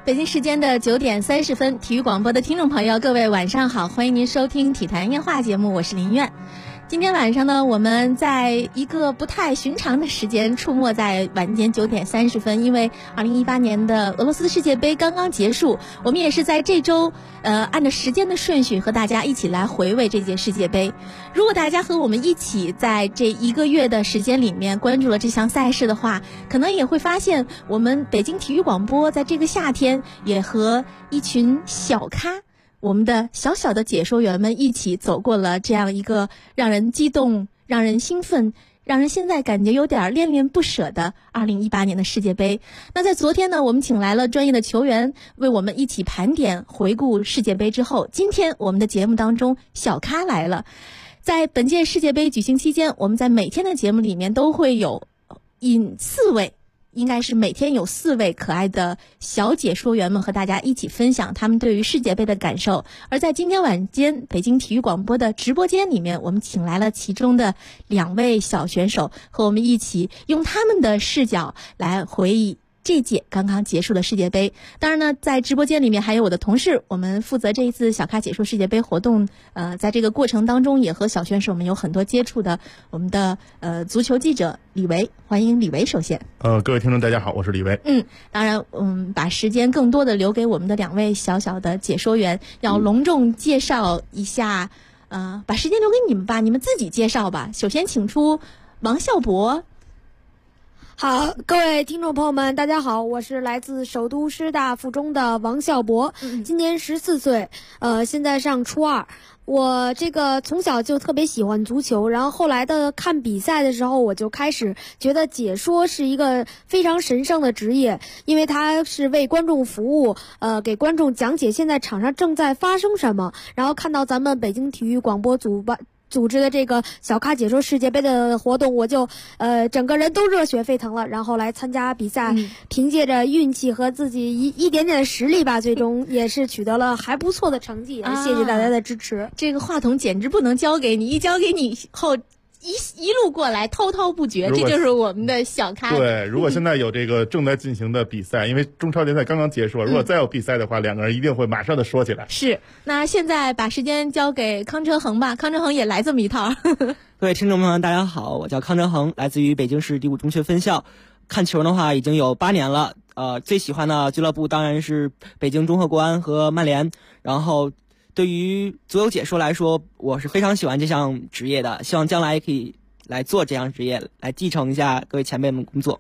北京时间的9点30分，体育广播的听众朋友，各位晚上好，欢迎您收听体坛夜话节目，我是林苑。今天晚上呢，我们在一个不太寻常的时间出没在晚间9点30分，因为2018年的俄罗斯世界杯刚刚结束，我们也是在这周按照时间的顺序和大家一起来回味这届世界杯。如果大家和我们一起在这1个月的时间里面关注了这项赛事的话，可能也会发现我们北京体育广播在这个夏天也和一群小咖，我们的小小的解说员们一起走过了这样一个让人激动、让人兴奋、让人现在感觉有点恋恋不舍的2018年的世界杯。那在昨天呢，我们请来了专业的球员为我们一起盘点回顾世界杯之后，今天我们的节目当中小咖来了。在本届世界杯举行期间，我们在每天的节目里面都会有应该是每天有4位可爱的小解说员们和大家一起分享他们对于世界杯的感受。而在今天晚间北京体育广播的直播间里面，我们请来了其中的2位小选手，和我们一起用他们的视角来回忆这届刚刚结束的世界杯。当然呢，在直播间里面还有我的同事，我们负责这一次小咖解说世界杯活动，在这个过程当中也和小选手们有很多接触的我们的足球记者李维，欢迎李维。首先各位听众大家好，我是李维。 当然把时间更多的留给我们的2位小小的解说员，要隆重介绍一下，把时间留给你们吧，你们自己介绍吧。首先请出王孝博。 好，各位听众朋友们，大家好，我是来自首都师大附中的王孝博，今年14岁，现在上初2。我这个从小就特别喜欢足球，然后后来的看比赛的时候，我就开始觉得解说是一个非常神圣的职业，因为它是为观众服务，给观众讲解现在场上正在发生什么。然后看到咱们北京体育广播组织的这个小咖解说世界杯的活动，我就整个人都热血沸腾了，然后来参加比赛，凭借着运气和自己一点点的实力吧，最终也是取得了还不错的成绩。谢谢大家的支持。 这个话筒简直不能交给你，一交给你后一路过来滔滔不绝，这就是我们的小咖。 对，如果现在有这个正在进行的比赛，因为中超联赛刚刚结束，如果再有比赛的话，2个人一定会马上的说起来。 是，那现在把时间交给康哲恒吧，康哲恒也来这么一套。 各位听众朋友们大家好，我叫康哲恒，来自于北京市第5中学分校。看球的话已经有8年了，最喜欢的俱乐部当然是北京中赫国安和曼联。然后对于足球解说来说，我是非常喜欢这项职业的，希望将来也可以来做这项职业，来继承一下各位前辈们工作。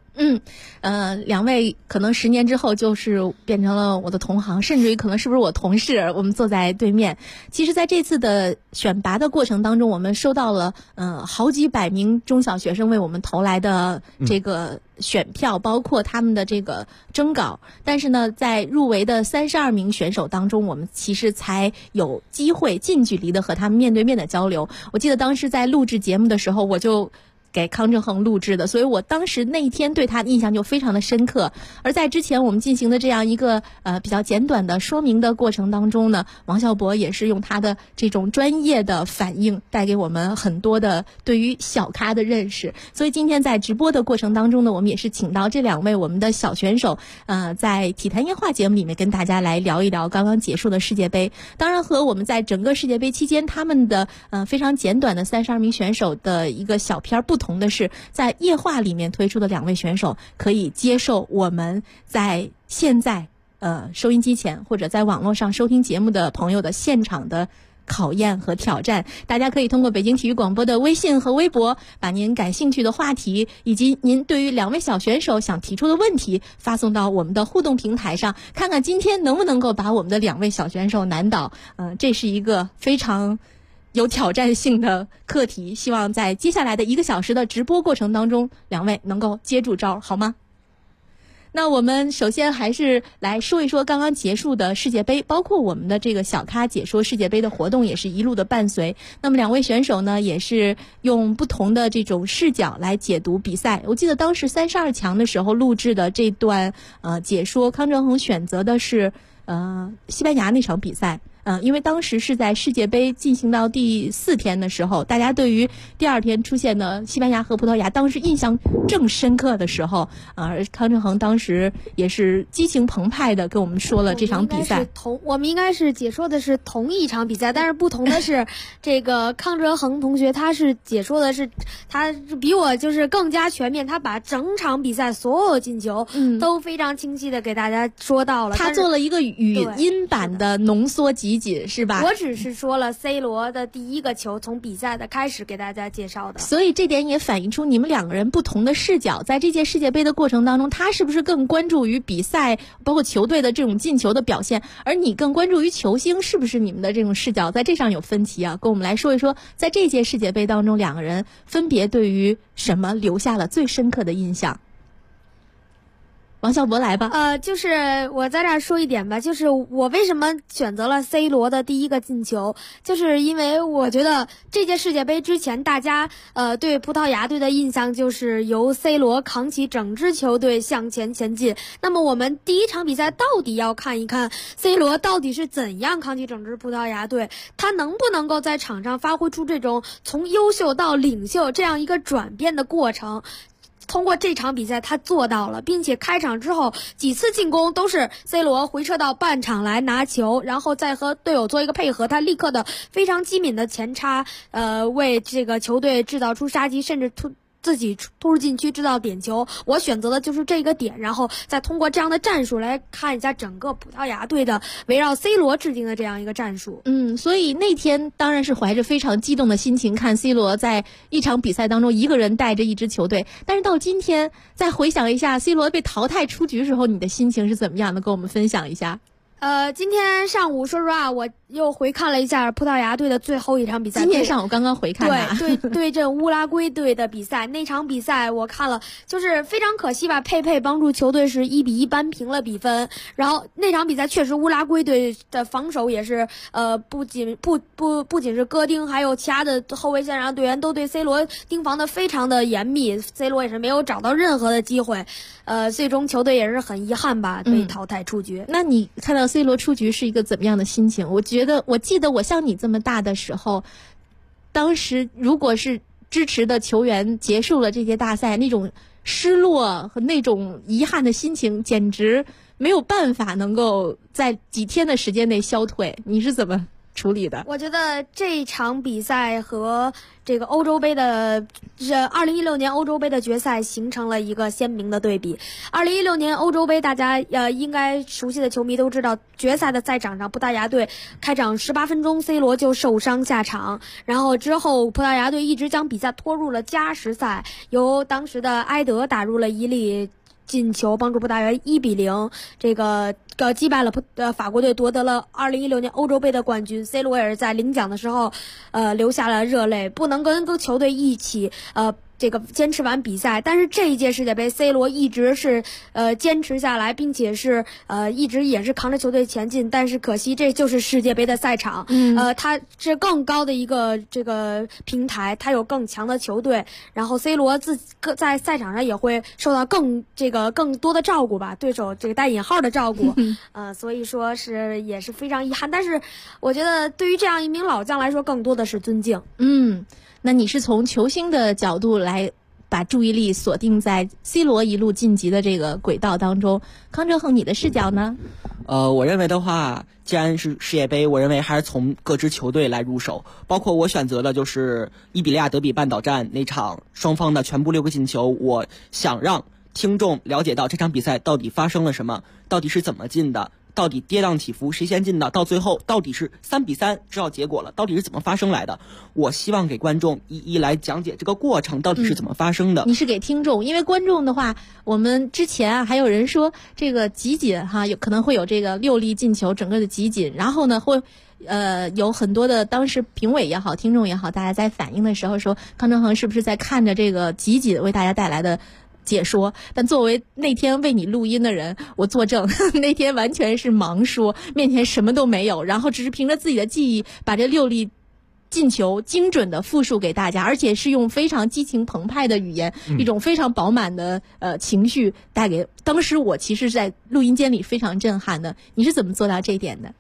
2位可能10年之后就是变成了我的同行，甚至于可能是不是我同事，我们坐在对面。其实在这次的选拔的过程当中，我们收到了好几百名中小学生为我们投来的这个选票，包括他们的这个征稿。但是呢，在入围的32名选手当中，我们其实才有机会近距离的和他们面对面的交流。我记得当时在录制节目的时候，我就给康哲恒录制的，所以我当时那一天对他的印象就非常的深刻。而在之前我们进行的这样一个比较简短的说明的过程当中呢，王孝博也是用他的这种专业的反应带给我们很多的对于小咖的认识。所以今天在直播的过程当中呢，我们也是请到这2位我们的小选手，在体坛夜话节目里面跟大家来聊一聊刚刚结束的世界杯。当然和我们在整个世界杯期间他们的非常简短的32名选手的一个小片不同的是，在夜话里面推出的2位选手可以接受我们在现在收音机前或者在网络上收听节目的朋友的现场的考验和挑战。大家可以通过北京体育广播的微信和微博，把您感兴趣的话题以及您对于2位小选手想提出的问题发送到我们的互动平台上，看看今天能不能够把我们的2位小选手难倒。这是一个非常有挑战性的课题，希望在接下来的1个小时的直播过程当中，2位能够接住招，好吗？那我们首先还是来说一说刚刚结束的世界杯，包括我们的这个小咖解说世界杯的活动也是一路的伴随。那么2位选手呢，也是用不同的这种视角来解读比赛。我记得当时32强的时候录制的这段解说，康哲恒选择的是西班牙那场比赛。 因为当时是在世界杯进行到第4天的时候，大家对于第2天出现的西班牙和葡萄牙当时印象正深刻的时候，康正恒当时也是激情澎湃的跟我们说了这场比赛。 我们应该是解说的是同一场比赛，但是不同的是，这个康哲恒同学他是解说的是，他比我就是更加全面，他把整场比赛所有进球都非常清晰的给大家说到了。 他做了一个语音版的浓缩集锦，是吧？ 我只是说了 C 罗的第一个球从比赛的开始给大家介绍的。 所以这点也反映出你们2个人不同的视角，在这届世界杯的过程当中，他是不是更关注于比赛包括球队的这种进球的表现，而你更关注于球星，是不是你们的这种视角在这上有分歧啊？跟我们来说一说，在这届世界杯当中，2个人分别对于什么留下了最深刻的印象？王小博来吧。 就是我在这儿说一点吧，就是我为什么选择了 C 罗的第一个进球，就是因为我觉得这届世界杯之前，大家对葡萄牙队的印象就是由 C 罗扛起整支球队向前前进。那么我们第一场比赛到底要看一看 C 罗到底是怎样扛起整支葡萄牙队，他能不能够在场上发挥出这种从优秀到领袖这样一个转变的过程。通过这场比赛他做到了，并且开场之后几次进攻都是 C 罗回撤到半场来拿球，然后再和队友做一个配合，他立刻的非常机敏的前插，为这个球队制造出杀机，甚至自己突入禁区制造点球。我选择的就是这个点，然后再通过这样的战术来看一下整个葡萄牙队的围绕 C 罗制定的这样一个战术。 所以那天当然是怀着非常激动的心情看 C 罗在一场比赛当中一个人带着一支球队，但是到今天再回想一下 C 罗被淘汰出局时候，你的心情是怎么样的？跟我们分享一下。 今天上午说实话我又回看了一下葡萄牙队的最后一场比赛。 今天上午刚刚回看的。 对阵乌拉圭队的比赛，那场比赛我看了，就是非常可惜吧，佩佩帮助球队是1-1扳平了比分。然后那场比赛确实乌拉圭队的防守也是不仅是戈丁，还有其他的后卫线上队员都对 C 罗盯防的非常的严密， C 罗也是没有找到任何的机会，最终球队也是很遗憾吧，被淘汰出局。 那你看到 C 罗出局是一个怎么样的心情？我记得我像你这么大的时候，当时如果是支持的球员结束了这届大赛，那种失落和那种遗憾的心情简直没有办法能够在几天的时间内消退。你是怎么处理的？ 我觉得这场比赛和这个欧洲杯的2016年欧洲杯的决赛形成了一个鲜明的对比。2016年欧洲杯大家应该熟悉的球迷都知道，决赛的赛场上葡萄牙队开场18分钟 C 罗就受伤下场，然后之后葡萄牙队一直将比赛拖入了加时赛，由当时的埃德打入了一粒进球，帮助葡萄牙1-0这个击败了法国队，夺得了2016年欧洲杯的冠军。 C 罗也是在领奖的时候流下了热泪，不能跟球队一起这个坚持完比赛。但是这一届世界杯 C 罗一直是坚持下来，并且是一直也是扛着球队前进，但是可惜这就是世界杯的赛场，它是更高的一个这个平台，它有更强的球队，然后 C 罗在赛场上也会受到更多的照顾吧，对手这个带引号的照顾，所以说也是非常遗憾。但是我觉得对于这样一名老将来说，更多的是尊敬。 那你是从球星的角度来把注意力锁定在 C 罗一路晋级的这个轨道当中，康哲恒你的视角呢？ 我认为的话，既然是世界杯，我认为还是从各支球队来入手，包括我选择的就是伊比利亚德比半岛站那场双方的全部6个进球，我想让听众了解到这场比赛到底发生了什么，到底是怎么进的，到底跌宕起伏谁先进的，到最后到底是3-3知道结果了，到底是怎么发生来的。我希望给观众一一来讲解这个过程到底是怎么发生的。 你是给听众，因为观众的话，我们之前还有人说这个集锦有可能会有这个6粒进球整个的集锦，然后呢会有很多的当时评委也好听众也好，大家在反映的时候说康哲恒是不是在看着这个集锦为大家带来的解说。但作为那天为你录音的人，我作证那天完全是盲说，面前什么都没有，然后只是凭着自己的记忆把这6粒进球精准的复述给大家，而且是用非常激情澎湃的语言，一种非常饱满的情绪带给当时我其实在录音间里非常震撼的。你是怎么做到这一点的？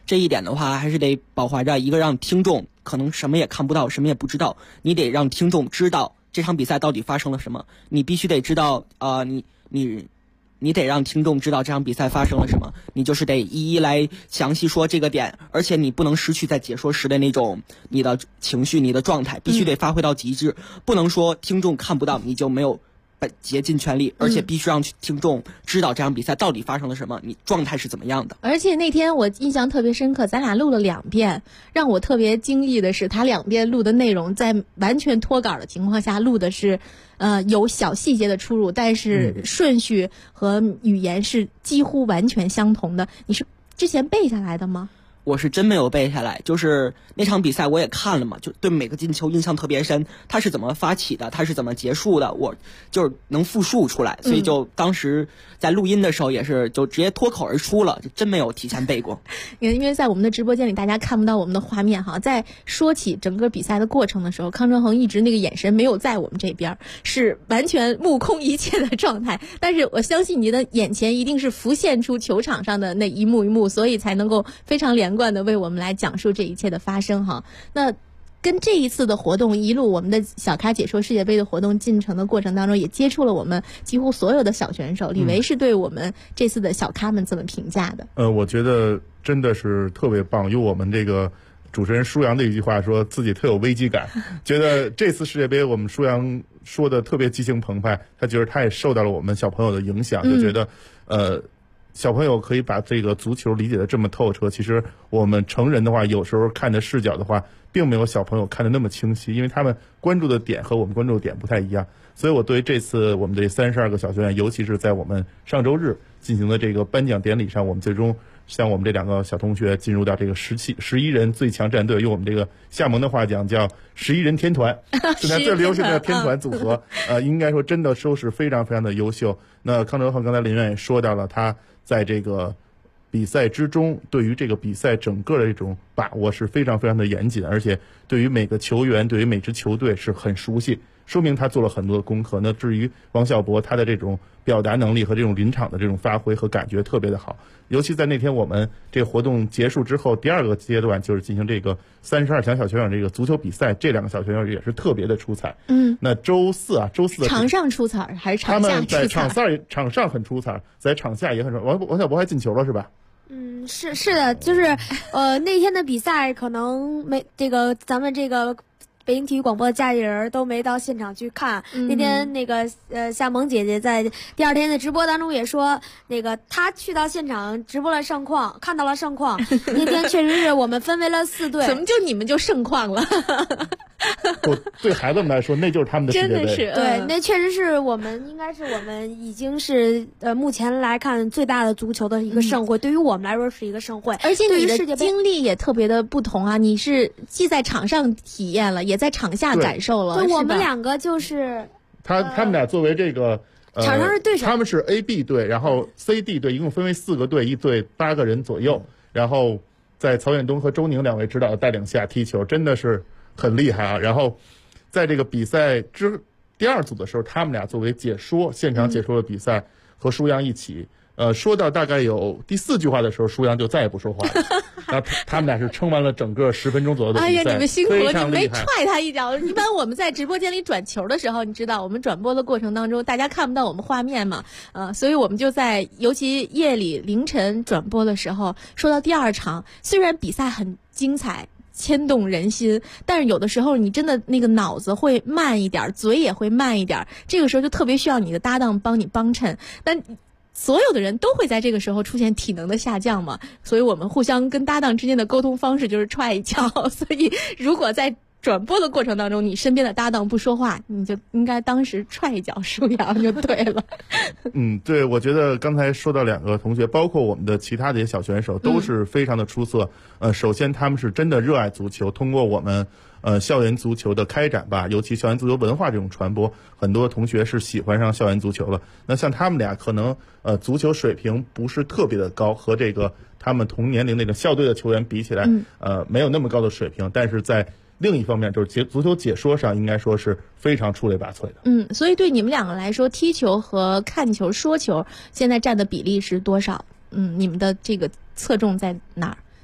这一点的话，还是得保怀着一个让听众可能什么也看不到，什么也不知道，你得让听众知道这场比赛到底发生了什么，你必须得知道你得让听众知道这场比赛发生了什么，你就是得一一来详细说这个点，而且你不能失去在解说时的那种你的情绪、你的状态，必须得发挥到极致，不能说听众看不到你就没有竭尽全力，而且必须让听众知道这场比赛到底发生了什么，你状态是怎么样的。 而且那天我印象特别深刻，咱俩录了2遍，让我特别惊异的是，他2遍录的内容在完全脱稿的情况下录的是，有小细节的出入，但是顺序和语言是几乎完全相同的。你是之前背下来的吗？ 我是真没有背下来，就是那场比赛我也看了嘛，就对每个进球印象特别深，他是怎么发起的，他是怎么结束的，我就是能复述出来，所以就当时在录音的时候也是就直接脱口而出了，就真没有提前背过。 因为在我们的直播间里大家看不到我们的画面哈，在说起整个比赛的过程的时候，康正恒一直那个眼神没有在我们这边，是完全目空一切的状态，但是我相信你的眼前一定是浮现出球场上的那一幕一幕，所以才能够非常连贯的为我们来讲述这一切的发生哈。那跟这一次的活动一路我们的小咖解说世界杯的活动进程的过程当中，也接触了我们几乎所有的小选手。李维是对我们这次的小咖们怎么评价的？ 我觉得真的是特别棒，用我们这个主持人舒阳的一句话说，自己特有危机感，觉得这次世界杯我们舒阳说的特别激情澎湃，他觉得他也受到了我们小朋友的影响，就觉得小朋友可以把这个足球理解的这么透彻，其实我们成人的话有时候看的视角的话并没有小朋友看的那么清晰，因为他们关注的点和我们关注的点不太一样。所以我对这次我们这32个小学员，尤其是在我们上周日进行的这个颁奖典礼上，我们最终像我们这2个小同学进入到这个11人最强战队，用我们这个夏蒙的话讲叫11人天团，现在最流行的天团组合，应该说真的收拾非常非常的优秀。那康正恒刚才林院也说到了，他在这个比赛之中对于这个比赛整个的这种把握是非常非常的严谨，而且对于每个球员对于每支球队是很熟悉，说明他做了很多的功课。那至于王小博，他的这种表达能力和这种临场的这种发挥和感觉特别的好，尤其在那天我们这个活动结束之后，第2个阶段就是进行这个32强小球员这个足球比赛，这2个小球员也是特别的出彩。那周四的场上出彩还是场下出彩？ 他们在场上很出彩，在场下也很出彩。王小博还进球了是吧？ 是的，就是那天的比赛可能没这个咱们这个北京体育广播的家里人都没到现场去看。那天那个夏萌姐姐在第2天的直播当中也说，那个她去到现场直播了盛况，看到了盛况。那天确实是我们分为了4队， 怎么就你们就盛况了？ 对孩子们来说，那就是他们的世界杯。 真的是， 对，那确实是我们应该是我们已经是目前来看最大的足球的一个盛会，对于我们来说是一个盛会。 而且你的经历也特别的不同啊，你是既在场上体验了，也在场下感受了。 对，我们2个就是他们俩作为这个场上是对手， 他们是 A、B 队，然后 C、D 队，一共分为4个队，一队8个人左右，然后在曹远东和周宁2位指导的带领下踢球，真的是很厉害啊。然后在这个比赛第2组的时候，他们俩作为解说，现场解说的比赛，和舒阳一起，说到大概有第4句话的时候，舒阳就再也不说话了。然后他们俩是撑完了整个10分钟左右的比赛。 哎呀，你们辛苦了，你没非常厉害踹他一脚。一般我们在直播间里转球的时候，你知道我们转播的过程当中，大家看不到我们画面嘛，所以我们就在尤其夜里凌晨转播的时候，说到第2场，虽然比赛很精彩，牵动人心，但是有的时候你真的那个脑子会慢一点，嘴也会慢一点，这个时候就特别需要你的搭档帮你帮衬。但所有的人都会在这个时候出现体能的下降嘛，所以我们互相跟搭档之间的沟通方式就是踹一脚。所以如果在转播的过程当中，你身边的搭档不说话，你就应该当时踹一脚舒阳就对了。 对，我觉得刚才说到2个同学，包括我们的其他的一些小选手，都是非常的出色。首先他们是真的热爱足球，通过我们校园足球的开展吧，尤其校园足球文化这种传播，很多同学是喜欢上校园足球了。那像他们俩可能足球水平不是特别的高，和这个他们同年龄那个校队的球员比起来，没有那么高的水平，但是在另一方面就是足球解说上应该说是非常出类拔萃的。 所以对你们2个来说，踢球和看球说球现在占的比例是多少？你们的这个侧重在哪儿？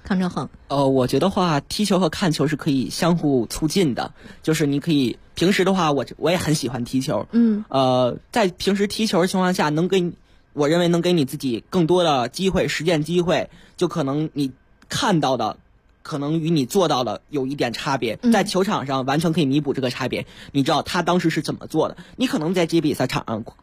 康哲恒。 我觉得话，踢球和看球是可以相互促进的。就是你可以平时的话，我也很喜欢踢球。在平时踢球的情况下，我认为能给你自己更多的机会，实践机会。就可能你看到的，可能与你做到的有一点差别，在球场上完全可以弥补这个差别。你知道他当时是怎么做的？你可能在职业比赛场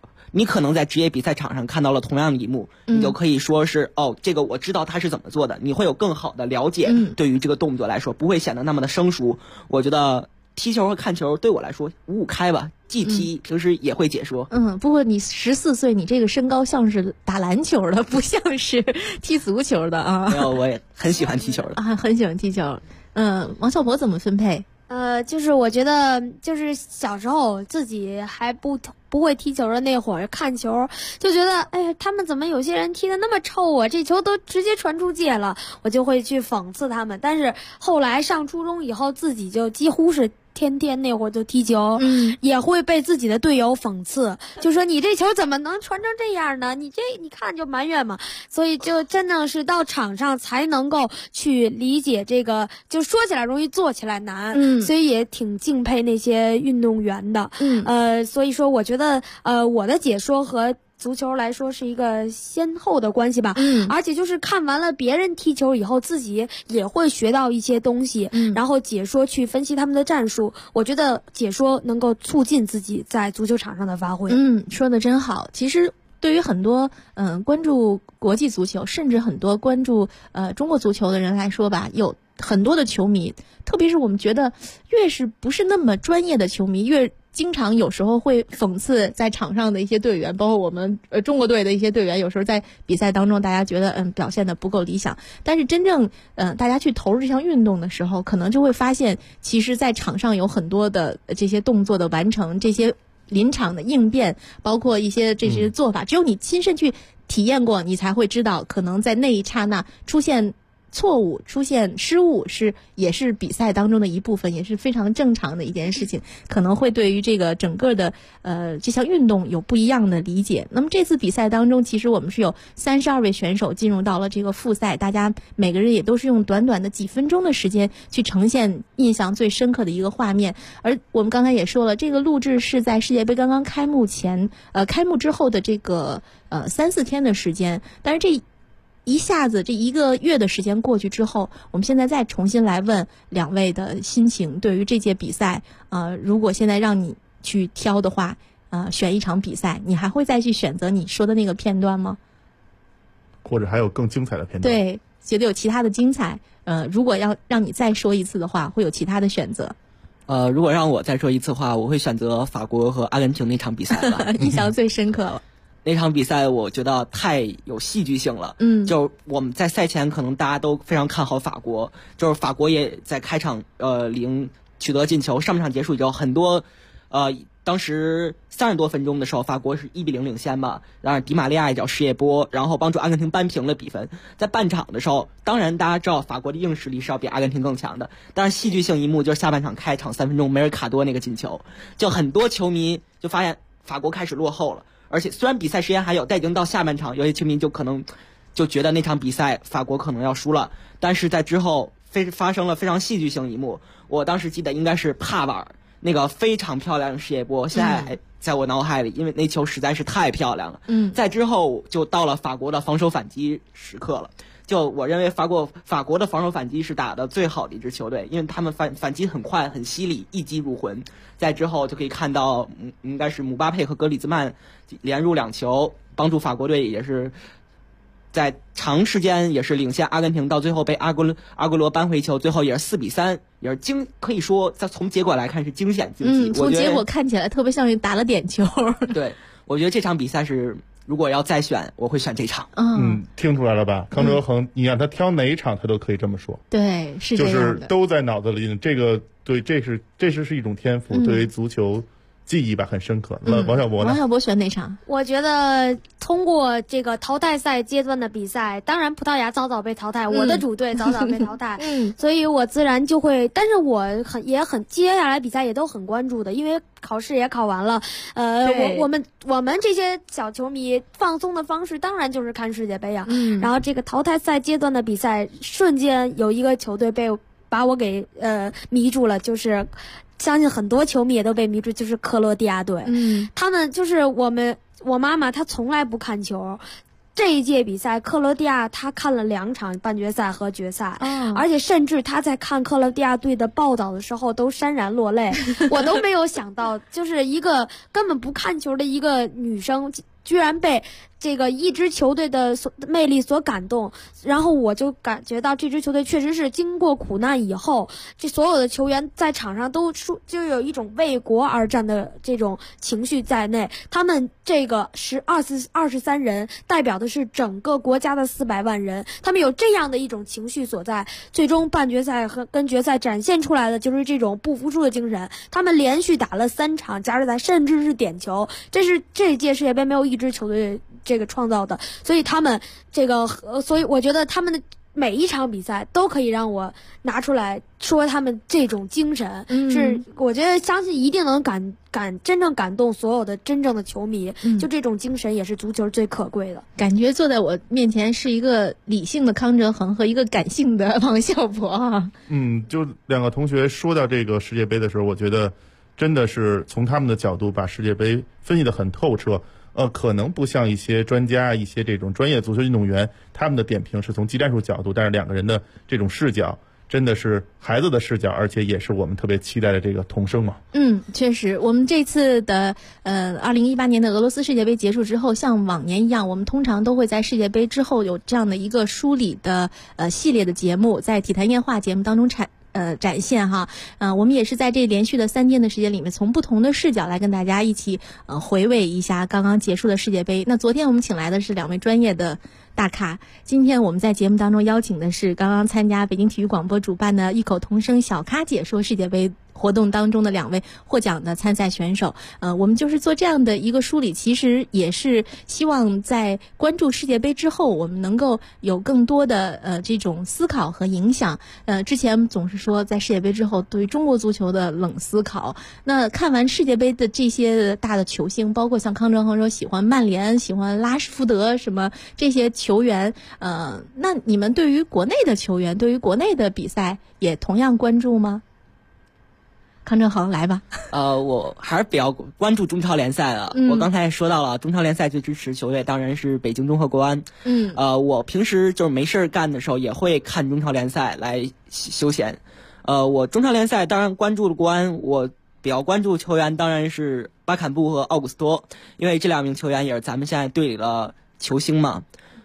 上看到了同样的一幕，你就可以说是这个我知道他是怎么做的，你会有更好的了解。对于这个动作来说，不会显得那么的生疏。我觉得踢球和看球对我来说五五开吧，既踢平时也会解说。 不过你14岁，你这个身高像是打篮球的，不像是踢足球的啊。 没有，我也很喜欢踢球的啊，很喜欢踢球。王小博怎么分配？ 就是我觉得，就是小时候自己还不会踢球的那会儿，看球就觉得，哎呀，他们怎么有些人踢得那么臭啊？这球都直接传出界了，我就会去讽刺他们。但是后来上初中以后，自己就几乎是天天那会儿就踢球，也会被自己的队友讽刺，就说你这球怎么能传成这样呢？你看就埋怨嘛。所以就真正是到场上才能够去理解这个，就说起来容易做起来难。所以也挺敬佩那些运动员的。所以说我觉得我的解说和足球来说是一个先后的关系吧。而且就是看完了别人踢球以后，自己也会学到一些东西，然后解说去分析他们的战术。我觉得解说能够促进自己在足球场上的发挥。 说得真好。其实对于很多关注国际足球，甚至很多关注中国足球的人来说吧，有很多的球迷，特别是我们觉得越是不是那么专业的球迷，越经常有时候会讽刺在场上的一些队员，包括我们中国队的一些队员，有时候在比赛当中大家觉得表现的不够理想，但是真正大家去投入这项运动的时候，可能就会发现其实在场上有很多的这些动作的完成，这些临场的应变，包括一些这些做法，只有你亲身去体验过，你才会知道可能在那一刹那出现错误、出现失误也是比赛当中的一部分，也是非常正常的一件事情，可能会对于这个整个的这项运动有不一样的理解。那么这次比赛当中，其实我们是有32位选手进入到了这个复赛，大家每个人也都是用短短的几分钟的时间去呈现印象最深刻的一个画面。而我们刚才也说了，这个录制是在世界杯刚刚开幕之后的这个3-4天的时间，但是这一下子这1个月的时间过去之后，我们现在再重新来问两位的心情，对于这届比赛，如果现在让你去挑的话，选一场比赛，你还会再去选择你说的那个片段吗？ 或者还有更精彩的片段？ 对，觉得有其他的精彩。如果要让你再说一次的话，会有其他的选择。 如果让我再说一次的话，我会选择法国和阿根廷那场比赛吧。 印象最深刻了。 那场比赛我觉得太有戏剧性了。就我们在赛前可能大家都非常看好法国，就是法国也在开场取得进球，上半场结束以后很多当时30多分钟的时候，法国是1-0领先嘛，然后迪玛利亚一脚世界波，然后帮助阿根廷扳平了比分。在半场的时候，当然大家知道法国的硬实力是要比阿根廷更强的，但是戏剧性一幕就是下半场开场3分钟梅尔卡多那个进球，就很多球迷就发现法国开始落后了。而且虽然比赛时间还有，但已经到下半场，有些球迷就可能就觉得那场比赛法国可能要输了。但是在之后发生了非常戏剧性一幕，我当时记得应该是帕瓦尔那个非常漂亮的世界波，现在还在我脑海里，因为那球实在是太漂亮了。在之后就到了法国的防守反击时刻了。就我认为法国的防守反击是打的最好的一支球队，因为他们反击很快很犀利，一击入魂。在之后就可以看到应该是姆巴佩和格里兹曼连入2球，帮助法国队也是在长时间也是领先阿根廷，到最后被阿圭罗扳回球，最后也是4-3，也是可以说从结果来看是惊险竞技。 从结果看起来特别像是打了点球。 对，我觉得这场比赛是如果要再选，我会选这场。 听出来了吧？康哲恒，你让他挑哪一场，他都可以这么说。 对，是这样的， 就是都在脑子里。这个对，这是一种天赋。对于足球记忆吧，很深刻。那王小博呢？ 王小博选哪场？ 我觉得通过这个淘汰赛阶段的比赛，当然葡萄牙早早被淘汰，我的主队早早被淘汰，所以我自然就会，但是我也很接下来比赛也都很关注的，因为考试也考完了，我们这些小球迷放松的方式当然就是看世界杯啊，然后这个淘汰赛阶段的比赛，瞬间有一个球队把我给迷住了，就是相信很多球迷也都被迷住，就是克罗地亚队。他们就是我妈妈她从来不看球。这一届比赛，克罗地亚她看了2场半决赛和决赛，而且甚至她在看克罗地亚队的报道的时候都潸然落泪。我都没有想到，就是一个根本不看球的一个女生，居然被这个一支球队的魅力所感动，然后我就感觉到这支球队确实是经过苦难以后，这所有的球员在场上就有一种为国而战的这种情绪在内。他们这个23人代表的是整个国家的400万人，他们有这样的一种情绪所在，最终半决赛跟决赛展现出来的就是这种不服输的精神。他们连续打了3场加时赛，甚至是点球，这是这一届世界杯没有一支球队这个创造的，所以他们所以我觉得他们的每一场比赛都可以让我拿出来说他们这种精神，是我觉得相信一定能真正感动所有的真正的球迷，就这种精神也是足球最可贵的。 感觉坐在我面前是一个理性的康哲恒和一个感性的王小博啊。 就2个同学说到这个世界杯的时候，我觉得真的是从他们的角度把世界杯分析得很透彻。可能不像一些专家、一些这种专业足球运动员，他们的点评是从技战术角度，但是2个人的这种视角，真的是孩子的视角，而且也是我们特别期待的这个童声嘛。 确实，我们这次的2018年的俄罗斯世界杯结束之后，像往年一样，我们通常都会在世界杯之后有这样的一个梳理的系列的节目，在体坛夜话节目当中展现哈，我们也是在这连续的3天的时间里面，从不同的视角来跟大家一起回味一下刚刚结束的世界杯。那昨天我们请来的是2位专业的大咖，今天我们在节目当中邀请的是刚刚参加北京体育广播主办的异口同声小咖解说世界杯活动当中的2位获奖的参赛选手。我们就是做这样的一个梳理，其实也是希望在关注世界杯之后，我们能够有更多的这种思考和影响。之前总是说在世界杯之后对于中国足球的冷思考，那看完世界杯的这些大的球星，包括像康哲恒说喜欢曼联、喜欢拉什福德什么这些球员，那你们对于国内的球员，对于国内的比赛也同样关注吗？康哲恒来吧。 我还是比较关注中超联赛的。我刚才也说到了，中超联赛最支持球队当然是北京中赫国安。我平时就是没事干的时候也会看中超联赛来休闲。我中超联赛当然关注了国安，我比较关注球员当然是巴坎布和奥古斯托，因为这2名球员也是咱们现在队里的球星嘛。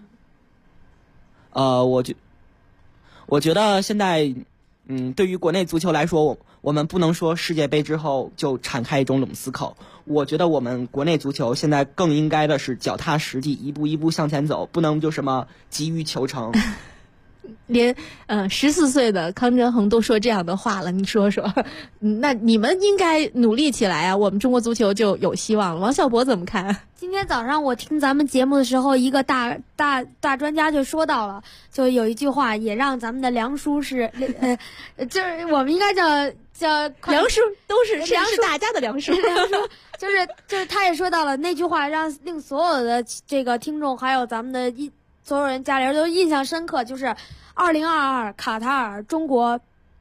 我觉得现在对于国内足球来说，我们不能说世界杯之后就展开一种冷思考。我觉得我们国内足球现在更应该的是脚踏实地，一步一步向前走，不能就什么急于求成。 连14岁的康哲恒都说这样的话了，你说说，那你们应该努力起来啊，我们中国足球就有希望了。王小博怎么看？ 今天早上我听咱们节目的时候，一个大专家就说到了，就有一句话也让咱们的梁叔是就是我们应该叫梁叔，都是大家的梁叔。 梁叔就是他也说到了那句话，令所有的这个听众还有咱们的所有人家里人都印象深刻，就是2022卡塔尔中国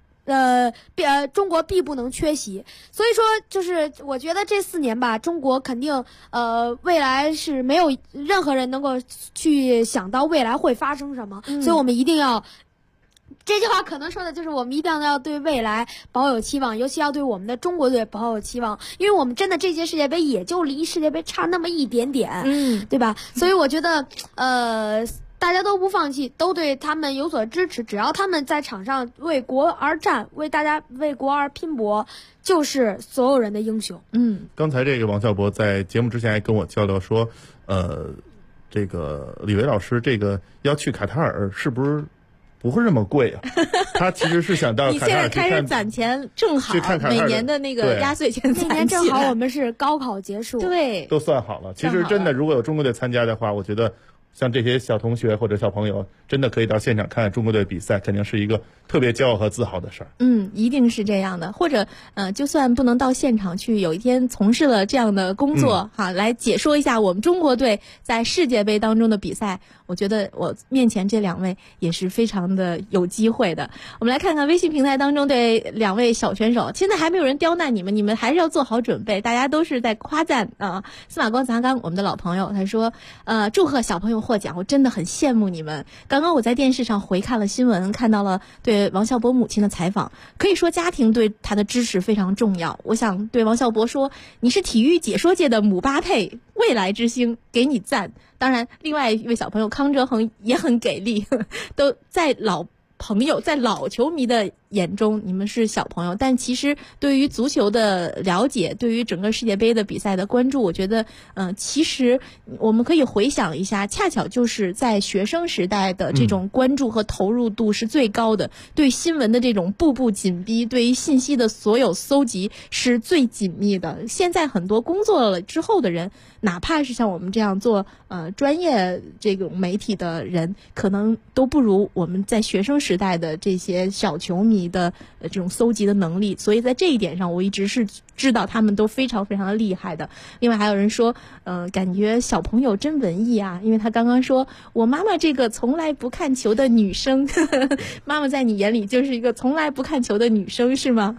必不能缺席。所以说就是我觉得这4年吧，中国肯定未来是没有任何人能够去想到未来会发生什么，所以我们一定要，这句话可能说的就是我们一定要对未来保有期望，尤其要对我们的中国队保有期望，因为我们真的这届世界杯也就离世界杯差那么一点点，对吧？所以我觉得大家都不放弃，都对他们有所支持，只要他们在场上为国而战，为国而拼搏，就是所有人的英雄。 刚才这个王小博在节目之前还跟我交流说，这个李维老师这个要去卡塔尔，是不是不会这么贵啊。他其实是想到你现在开始攒钱，正好每年的那个压岁钱攒起来。 那年正好我们是高考结束， 对， 都算好了。其实真的，如果有中国队参加的话，我觉得像这些小同学或者小朋友，真的可以到现场看看中国队比赛，肯定是一个特别骄傲和自豪的事儿。 一定是这样的。或者就算不能到现场去，有一天从事了这样的工作，来解说一下我们中国队在世界杯当中的比赛，我觉得我面前这两位也是非常的有机会的。我们来看看微信平台当中对两位小选手，现在还没有人刁难你们，你们还是要做好准备，大家都是在夸赞啊。司马光砸缸，我们的老朋友，他说祝贺小朋友获奖，我真的很羡慕你们。刚刚我在电视上回看了新闻，看到了对王孝博母亲的采访，可以说家庭对他的支持非常重要。我想对王孝博说，你是体育解说界的姆巴佩，未来之星，给你赞。当然另外一位小朋友康哲恒也很给力，都在老朋友在老球迷的眼中你们是小朋友，但其实对于足球的了解，对于整个世界杯的比赛的关注，我觉得其实我们可以回想一下，恰巧就是在学生时代的这种关注和投入度是最高的，对新闻的这种步步紧逼，对于信息的所有搜集是最紧密的。现在很多工作了之后的人，哪怕是像我们这样做专业这种媒体的人，可能都不如我们在学生时代的这些小球迷的这种搜集的能力，所以在这一点上我一直是知道他们都非常非常的厉害的。另外还有人说感觉小朋友真文艺啊，因为他刚刚说我妈妈这个从来不看球的女生妈妈在你眼里就是一个从来不看球的女生是吗？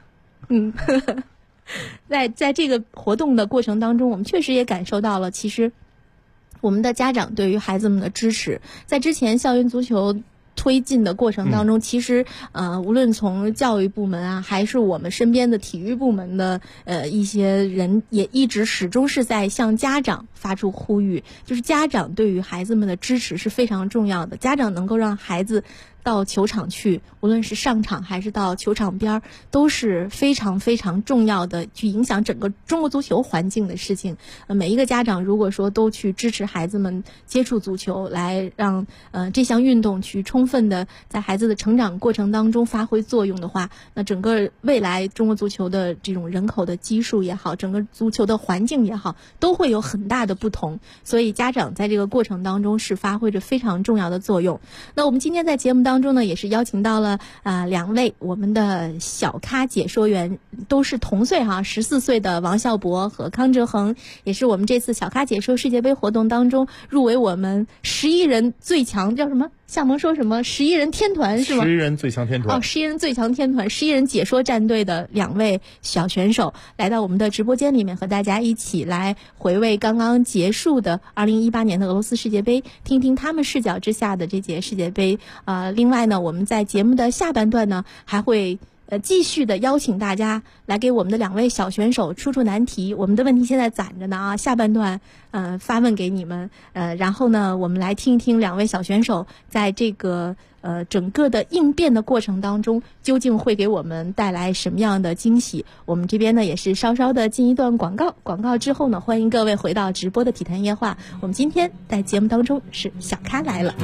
在这个活动的过程当中，我们确实也感受到了其实我们的家长对于孩子们的支持。在之前校园足球推进的过程当中，其实无论从教育部门啊，还是我们身边的体育部门的一些人，也一直始终是在向家长发出呼吁，就是家长对于孩子们的支持是非常重要的。家长能够让孩子到球场去，无论是上场还是到球场边，都是非常非常重要的，去影响整个中国足球环境的事情。每一个家长如果说都去支持孩子们接触足球，来让这项运动去充分的在孩子的成长过程当中发挥作用的话，那整个未来中国足球的这种人口的基数也好，整个足球的环境也好，都会有很大的不同。所以家长在这个过程当中是发挥着非常重要的作用。那我们今天在节目当中呢，也是邀请到了两位我们的小咖解说员，都是同岁14岁的王孝博和康哲恒，也是我们这次小咖解说世界杯活动当中入围我们11人最强，叫什么？夏萌说什么11人天团是吗？11 人最强天团。 11人最强天团，11人解说战队的两位小选手来到我们的直播间里面，和大家一起来回味刚刚结束的2018年的俄罗斯世界杯，听听他们视角之下的这届世界杯。另外呢，我们在节目的下半段呢，还会继续的邀请大家来给我们的两位小选手出难题。我们的问题现在攒着呢下半段发问给你们。然后呢，我们来听一听两位小选手在这个整个的应变的过程当中，究竟会给我们带来什么样的惊喜。我们这边呢也是稍稍的进一段广告之后呢，欢迎各位回到直播的体坛夜话。我们今天在节目当中是小咖来了。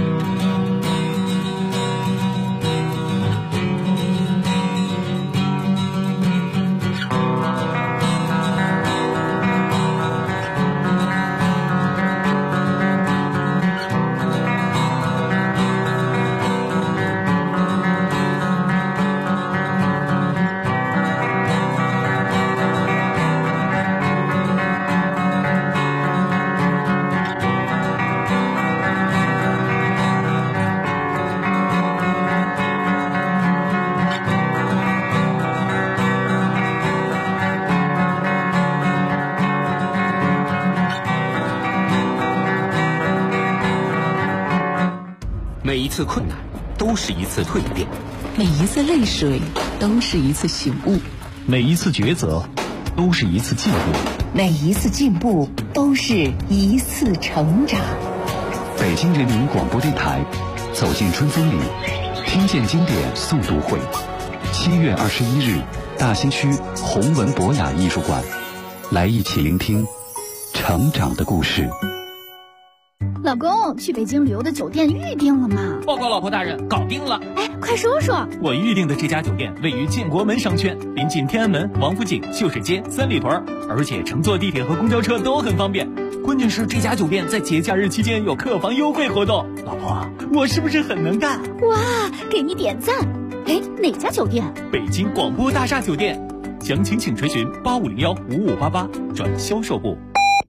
每一次困难都是一次蜕变， 每一次泪水都是一次醒悟， 每一次抉择都是一次进步， 每一次进步都是一次成长。 北京人民广播电台，走进春风里，听见经典诵读会，7月21日，大兴区弘文博雅艺术馆，来一起聆听成长的故事。 老公，去北京旅游的酒店预定了吗？ 报告老婆大人，搞定了。 哎，快说说。 我预定的这家酒店位于建国门商圈，临近天安门、王府井、秀水街、三里屯，而且乘坐地铁和公交车都很方便。关键是这家酒店在节假日期间有客房优惠活动。老婆，我是不是很能干？ 哇，给你点赞。哎，哪家酒店？ 北京广播大厦酒店。详情请垂询85015588转销售部。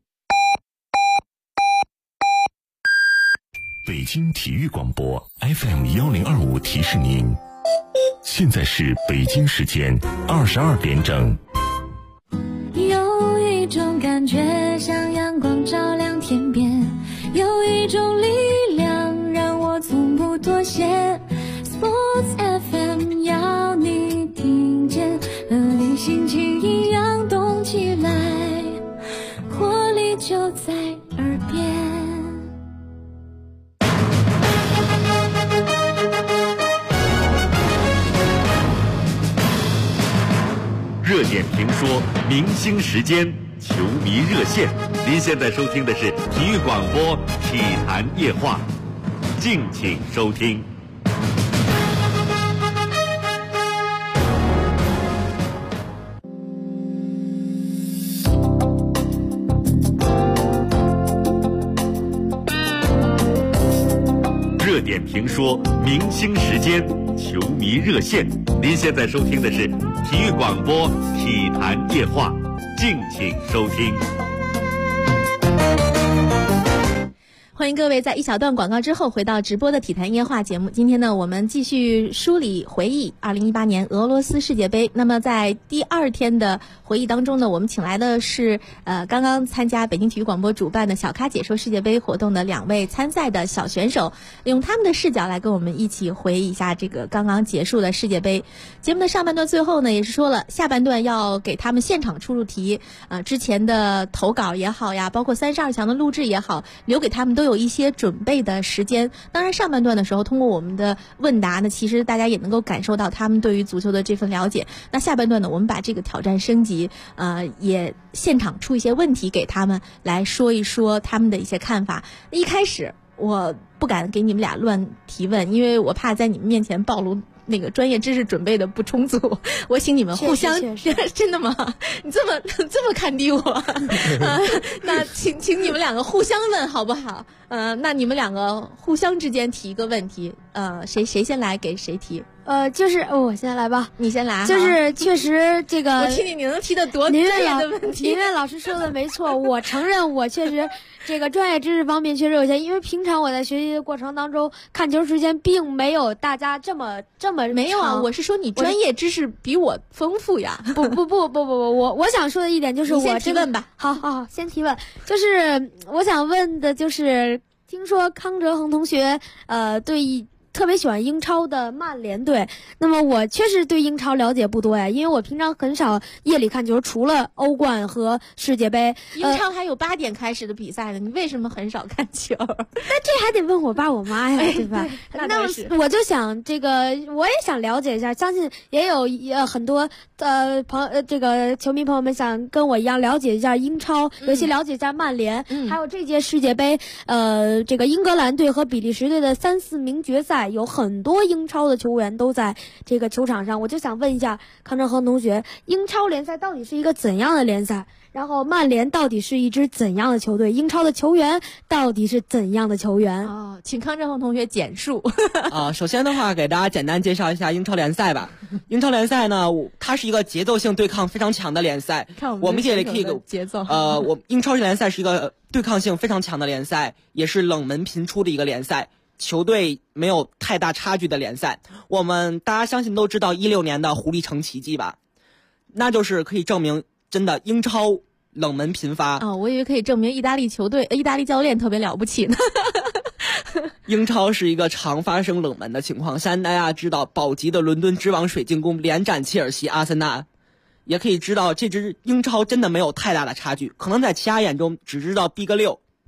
北京体育广播 FM1025提示您，现在是北京时间22点整。 有一种感觉像阳光照亮天边，有一种力量让我从不妥协。Sports FM 要你听见，和你心情一样动起来，活力就在耳边。 热点评说，明星时间，球迷热线。您现在收听的是体育广播体坛夜话，敬请收听。热点评说，明星时间，球迷热线。您现在收听的是体育广播体坛夜话，敬请收听。 欢迎各位在一小段广告之后回到直播的体坛夜话节目。今天呢，我们继续梳理回忆2018年俄罗斯世界杯。那么在第二天的回忆当中呢，我们请来的是刚刚参加北京体育广播主办的小咖解说世界杯活动的2位参赛的小选手，用他们的视角来跟我们一起回忆一下这个刚刚结束的世界杯。节目的上半段最后呢，也是说了下半段要给他们现场出题，之前的投稿也好呀，包括32强的录制也好，留给他们都有一些准备的时间。当然上半段的时候通过我们的问答呢，其实大家也能够感受到他们对于足球的这份了解。那下半段呢，我们把这个挑战升级，也现场出一些问题给他们来说一说他们的一些看法。一开始我不敢给你们俩乱提问，因为我怕在你们面前暴露那个专业知识准备的不充足，我请你们互相真的吗？你这么看低我那请你们两个互相问好不好？那你们两个互相之间提一个问题，谁先来给谁提？ 就是我先来吧， 你先来。 就是确实这个， 我听你能提得多专业的问题。 林苑老师说的没错，我承认我确实这个专业知识方面确实有些，因为平常我在学习的过程当中看球时间并没有大家这么没有啊，我是说你专业知识比我丰富呀。 不，我想说的一点就是我先提问吧。 好，先提问，就是我想问的就是，听说康哲恒同学特别喜欢英超的曼联队，那么我确实对英超了解不多呀，因为我平常很少夜里看球，除了欧冠和世界杯。 英超还有8点开始的比赛呢，你为什么很少看球？那这还得问我爸我妈呀，对吧？ 那我就想这个，我也想了解一下，相信也有很多这个球迷朋友们想跟我一样了解一下英超，尤其了解一下曼联，还有这届世界杯，这个英格兰队和比利时队的3、4名决赛。有很多英超的球员都在这个球场上，我就想问一下康哲恒同学，英超联赛到底是一个怎样的联赛？然后曼联到底是一支怎样的球队？英超的球员到底是怎样的球员？ 请康哲恒同学简述。 首先的话，给大家简单介绍一下英超联赛吧。英超联赛呢，它是一个节奏性对抗非常强的联赛。我们也可以节奏。 英超联赛是一个对抗性非常强的联赛，也是冷门频出的一个联赛。球队没有太大差距的联赛，大家相信都知道16年的狐狸城奇迹吧？那就是可以证明真的英超冷门频发。 我以为可以证明意大利教练特别了不起呢。 英超是一个常发生冷门的情况，相信大家知道保级的伦敦之王水晶宫连斩切尔西、阿森纳，也可以知道这支英超真的没有太大的差距，可能在其他眼中只知道 Big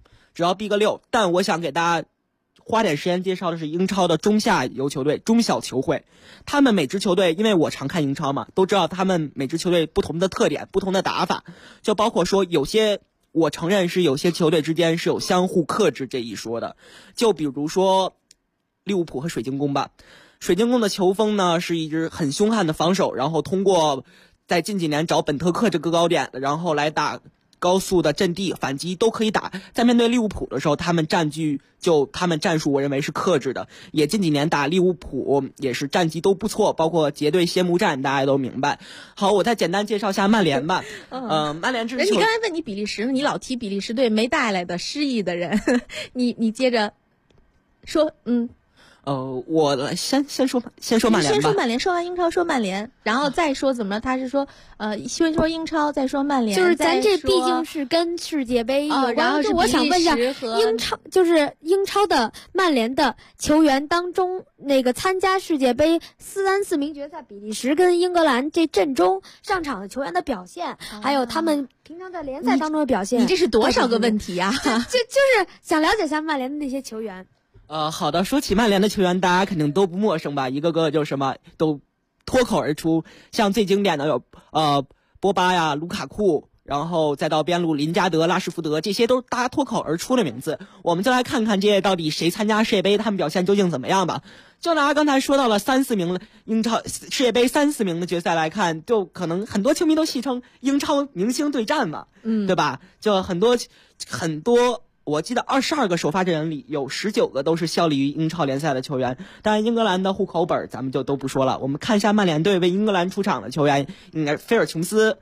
6，但我想给大家花点时间介绍的是英超的中下游球队、中小球会。他们每支球队，因为我常看英超嘛，都知道他们每支球队不同的特点、不同的打法，就包括说有些我承认是有些球队之间是有相互克制这一说的，就比如说利物浦和水晶宫吧。水晶宫的球风呢是一支很凶悍的防守，然后通过在近几年找本特克这个高点，然后来打高速的阵地反击都可以打。在面对利物浦的时候，他们战术我认为是克制的，也近几年打利物浦也是战绩都不错，包括结队谢幕战大家都明白。好，我再简单介绍一下曼联吧。曼联这支球， 你刚才问你比利时，你老提比利时队没带来的失意的人，你接着说。 我先说曼联吧。 先说曼联，说完英超说曼联，然后再说怎么了？他是说先说英超，再说曼联。 就是咱这毕竟是跟世界杯有关， 然后我想问一下，英超的曼联的球员当中，那个参加世界杯4名决赛，比利时跟英格兰这阵中上场的球员的表现，还有他们平常在联赛当中的表现， 你这是多少个问题呀？ 就是想了解一下曼联的那些球员。 好的，说起曼联的球员，大家肯定都不陌生吧？一个个就什么都脱口而出，像最经典的有波巴呀、卢卡库，然后再到边路林加德、拉什福德，这些都是大家脱口而出的名字。我们就来看看这些到底谁参加世界杯，他们表现究竟怎么样吧。就拿刚才说到了3-4名英超世界杯3-4名的决赛来看，就可能很多球迷都戏称英超明星对战嘛，对吧？就很多。我记得22个首发阵容里有19个都是效力于英超联赛的球员，当然英格兰的户口本咱们就都不说了。我们看一下曼联队为英格兰出场的球员，应该是菲尔琼斯、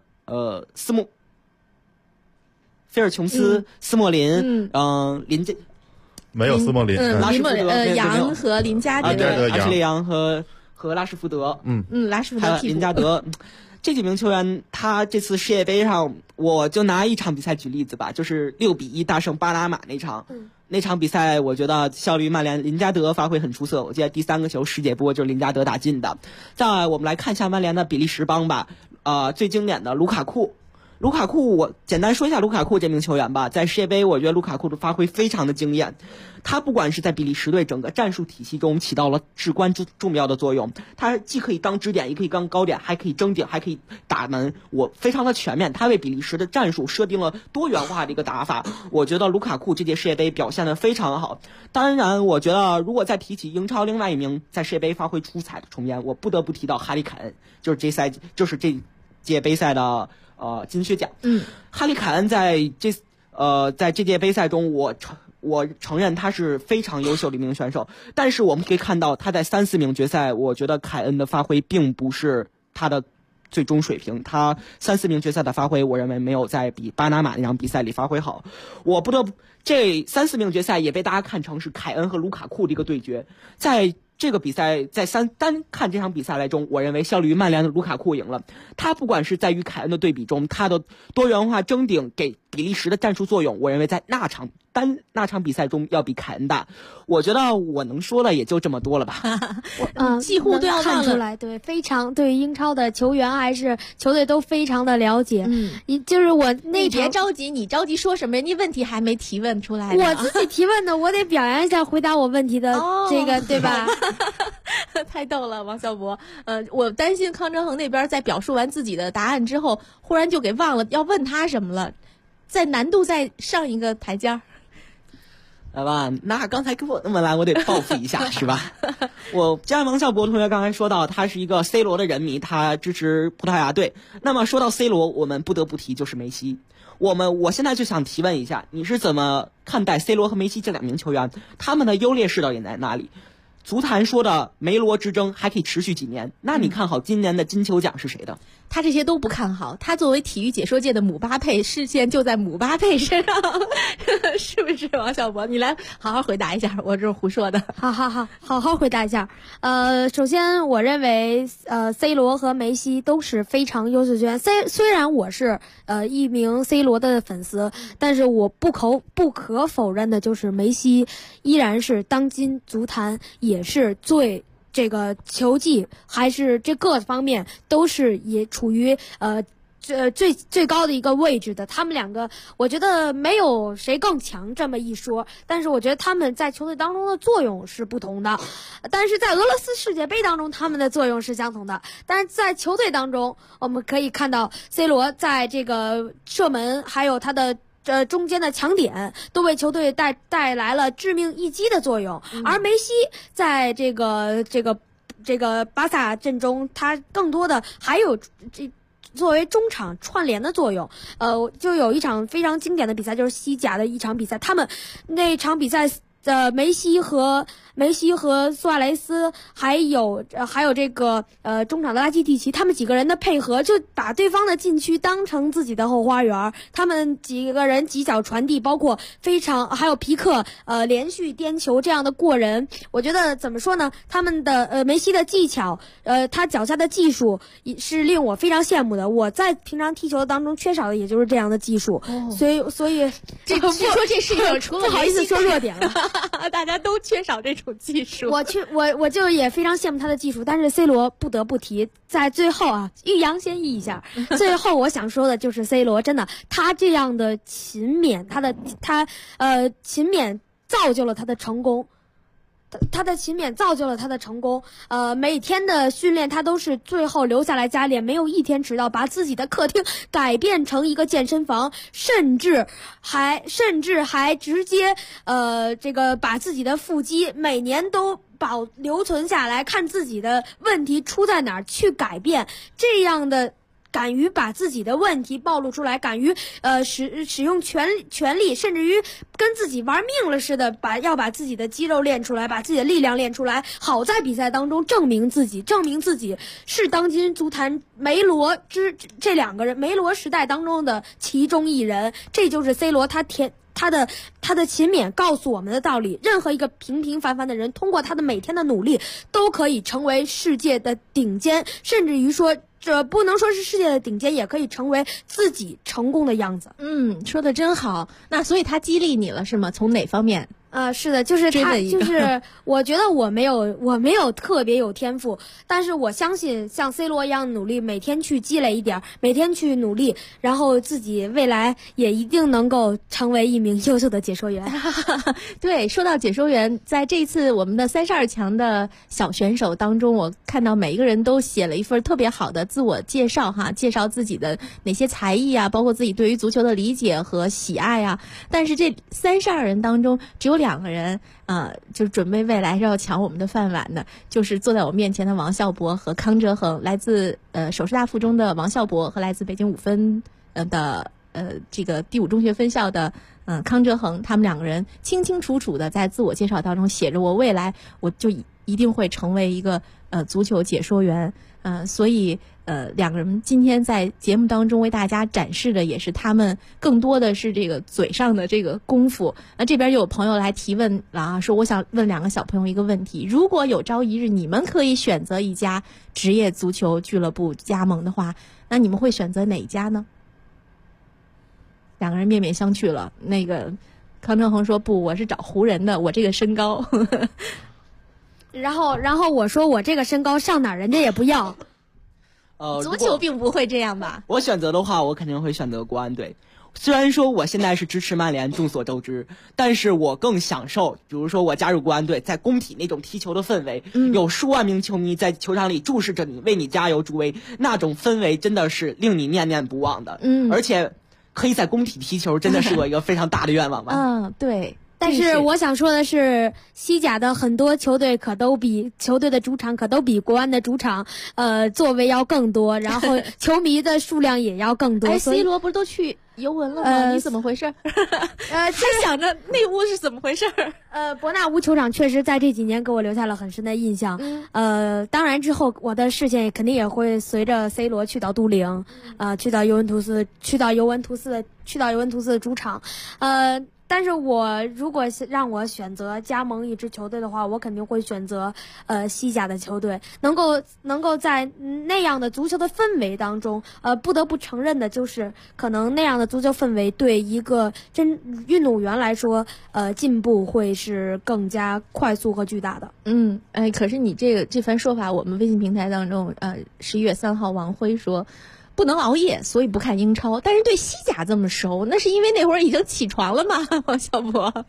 斯莫林，林加没有斯莫林， 拉什福德、 杨和林加德， 阿什利杨和拉什福德， 拉什福德替补， 林加德。这几名球员，他这次世界杯上，我就拿一场比赛举例子吧，就是6-1大胜巴拿马那场。那场比赛，我觉得效力于曼联林加德发挥很出色。我记得第3个球世界波就是林加德打进的。再我们来看一下曼联的比利时帮吧，最经典的卢卡库，我简单说一下卢卡库这名球员吧。在世界杯，我觉得卢卡库的发挥非常的惊艳。他不管是在比利时队整个战术体系中起到了至关重要的作用，他既可以当支点，也可以当高点，还可以争顶，还可以打门，我非常的全面。他为比利时的战术设定了多元化的一个打法。我觉得卢卡库这届世界杯表现得非常好。当然，我觉得如果再提起英超另外一名在世界杯发挥出彩的球员，我不得不提到哈里凯恩，就是这届杯赛的金靴奖。哈里凯恩在这届杯赛中，我承认他是非常优秀的一名选手，但是我们可以看到他在3-4名决赛，我觉得凯恩的发挥并不是他的最终水平。他3-4名决赛的发挥，我认为没有在比巴拿马那场比赛里发挥好。这3-4名决赛也被大家看成是凯恩和卢卡库的一个对决。在这个比赛单看这场比赛来中，我认为效力于曼联的卢卡库赢了。他不管是在与凯恩的对比中，他的多元化争顶给比利时的战术作用，我认为在那场比赛中要比凯恩大。我觉得我能说的也就这么多了吧。 几乎都要看出来，对，非常对英超的球员还是球队都非常的了解。就是我那别着急，你着急说什么？人家问题还没提问出来呢。 我自己提问的，我得表扬一下回答我问题的这个，对吧？ 太逗了，王小博。我担心康哲恒那边在表述完自己的答案之后，忽然就给忘了要问他什么了，在难度再上一个台阶儿。 来吧，那刚才给我那么来，我得报复一下，是吧？既然王小博同学刚才说到他是一个 C 罗的人迷，他支持葡萄牙队。那么说到 C 罗，我们不得不提就是梅西。我现在就想提问一下，你是怎么看待 C 罗和梅西这2名球员？他们的优劣势到底在哪里？足坛说的梅罗之争还可以持续几年，那你看好今年的金球奖是谁的？ 他这些都不看好。他作为体育解说界的姆巴佩，视线就在姆巴佩身上，是不是王小博？你来好好回答一下，我这是胡说的。 好好回答一下。首先我认为C 罗和梅西都是非常优秀球员。虽然我是一名 C 罗的粉丝，但是我不可否认的就是梅西依然是当今足坛也是最这个球技还是这各方面都是也处于最高的一个位置的。他们两个，我觉得没有谁更强这么一说，但是我觉得他们在球队当中的作用是不同的。但是在俄罗斯世界杯当中，他们的作用是相同的。但是在球队当中，我们可以看到 C 罗在这个射门还有他的中间的抢点都为球队带来了致命一击的作用，而梅西在这个巴萨阵中，他更多的还有作为中场串联的作用。就有一场非常经典的比赛，就是西甲的一场比赛，他们那场比赛梅西和苏亚雷斯还有这个中场的拉基蒂奇，他们几个人的配合就把对方的禁区当成自己的后花园。他们几个人几脚传递，包括还有皮克连续颠球这样的过人，我觉得怎么说呢？他们的梅西的技巧，他脚下的技术是令我非常羡慕的。我在平常踢球当中缺少的也就是这样的技术，所以这个说这是一种除了不好意思说弱点了。 大家都缺少这种技术。 我就也非常羡慕他的技术，但是 C 罗不得不提，在最后啊，欲扬先抑一下。最后我想说的就是 C 罗真的，他这样的勤勉，勤勉造就了他的成功。他的勤勉造就了他的成功。每天的训练他都是最后留下来加练，没有一天迟到，把自己的客厅改变成一个健身房，甚至还直接把自己的腹肌每年都留存下来，看自己的问题出在哪儿去改变。这样的敢于把自己的问题暴露出来，敢于使用权力，甚至于跟自己玩命了似的，要把自己的肌肉练出来，把自己的力量练出来，好在比赛当中证明自己是当今足坛这两个人梅罗时代当中的其中一人。这就是 C 罗他的勤勉告诉我们的道理。任何一个平平凡凡的人，通过他的每天的努力，都可以成为世界的顶尖，甚至于说这不能说是世界的顶尖，也可以成为自己成功的样子。 说的真好。那所以他激励你了是吗？从哪方面？ 是的，就是我觉得我没有特别有天赋，但是我相信像 C 罗一样努力，每天去积累一点，每天去努力，然后自己未来也一定能够成为一名优秀的解说员。 对，说到解说员，在这次我们的32强的小选手当中，我看到每一个人都写了一份特别好的自我介绍介绍自己的哪些才艺啊，包括自己对于足球的理解和喜爱啊。但是这32人当中，只有2个人就是准备未来是要抢我们的饭碗的，就是坐在我面前的王孝博和康哲恒，来自首师大附中的王孝博和来自北京5分的这个第5中学分校的康哲恒，他们2个人清清楚楚的在自我介绍当中写着，我未来我就一定会成为一个足球解说员。所以2个人今天在节目当中为大家展示的也是他们更多的是这个嘴上的这个功夫。那这边又有朋友来提问了说我想问2个小朋友一个问题，如果有朝一日你们可以选择一家职业足球俱乐部加盟的话，那你们会选择哪一家呢？2个人面面相觑了。那个康正恒说不，我是找湖人的，我这个身高然后我说我这个身高上哪儿人家也不要。 足球并不会这样吧？ 我选择的话，我肯定会选择国安队。虽然说我现在是支持曼联，众所周知，但是我更享受，比如说我加入国安队，在工体那种踢球的氛围，有数万名球迷在球场里注视着你，为你加油助威，那种氛围真的是令你念念不忘的。而且可以在工体踢球，真的是我一个非常大的愿望吧。 对。 但是我想说的是，西甲的很多球队球队的主场可都比国安的主场座位要更多，然后球迷的数量也要更多。 C 罗不是都去尤文了吗？你怎么回事？他想着那屋是怎么回事？ 伯纳乌球场确实在这几年给我留下了很深的印象。当然之后我的视线肯定也会随着 C 罗去到都灵，去到尤文图斯的主场，但是我如果让我选择加盟一支球队的话，我肯定会选择西甲的球队，能够在那样的足球的氛围当中，不得不承认的就是可能那样的足球氛围对一个运动员来说，进步会是更加快速和巨大的。可是你这番说法，我们微信平台当中，11月3号王辉说， 不能熬夜，所以不看英超。但是对西甲这么熟，那是因为那会儿已经起床了吗？王小博，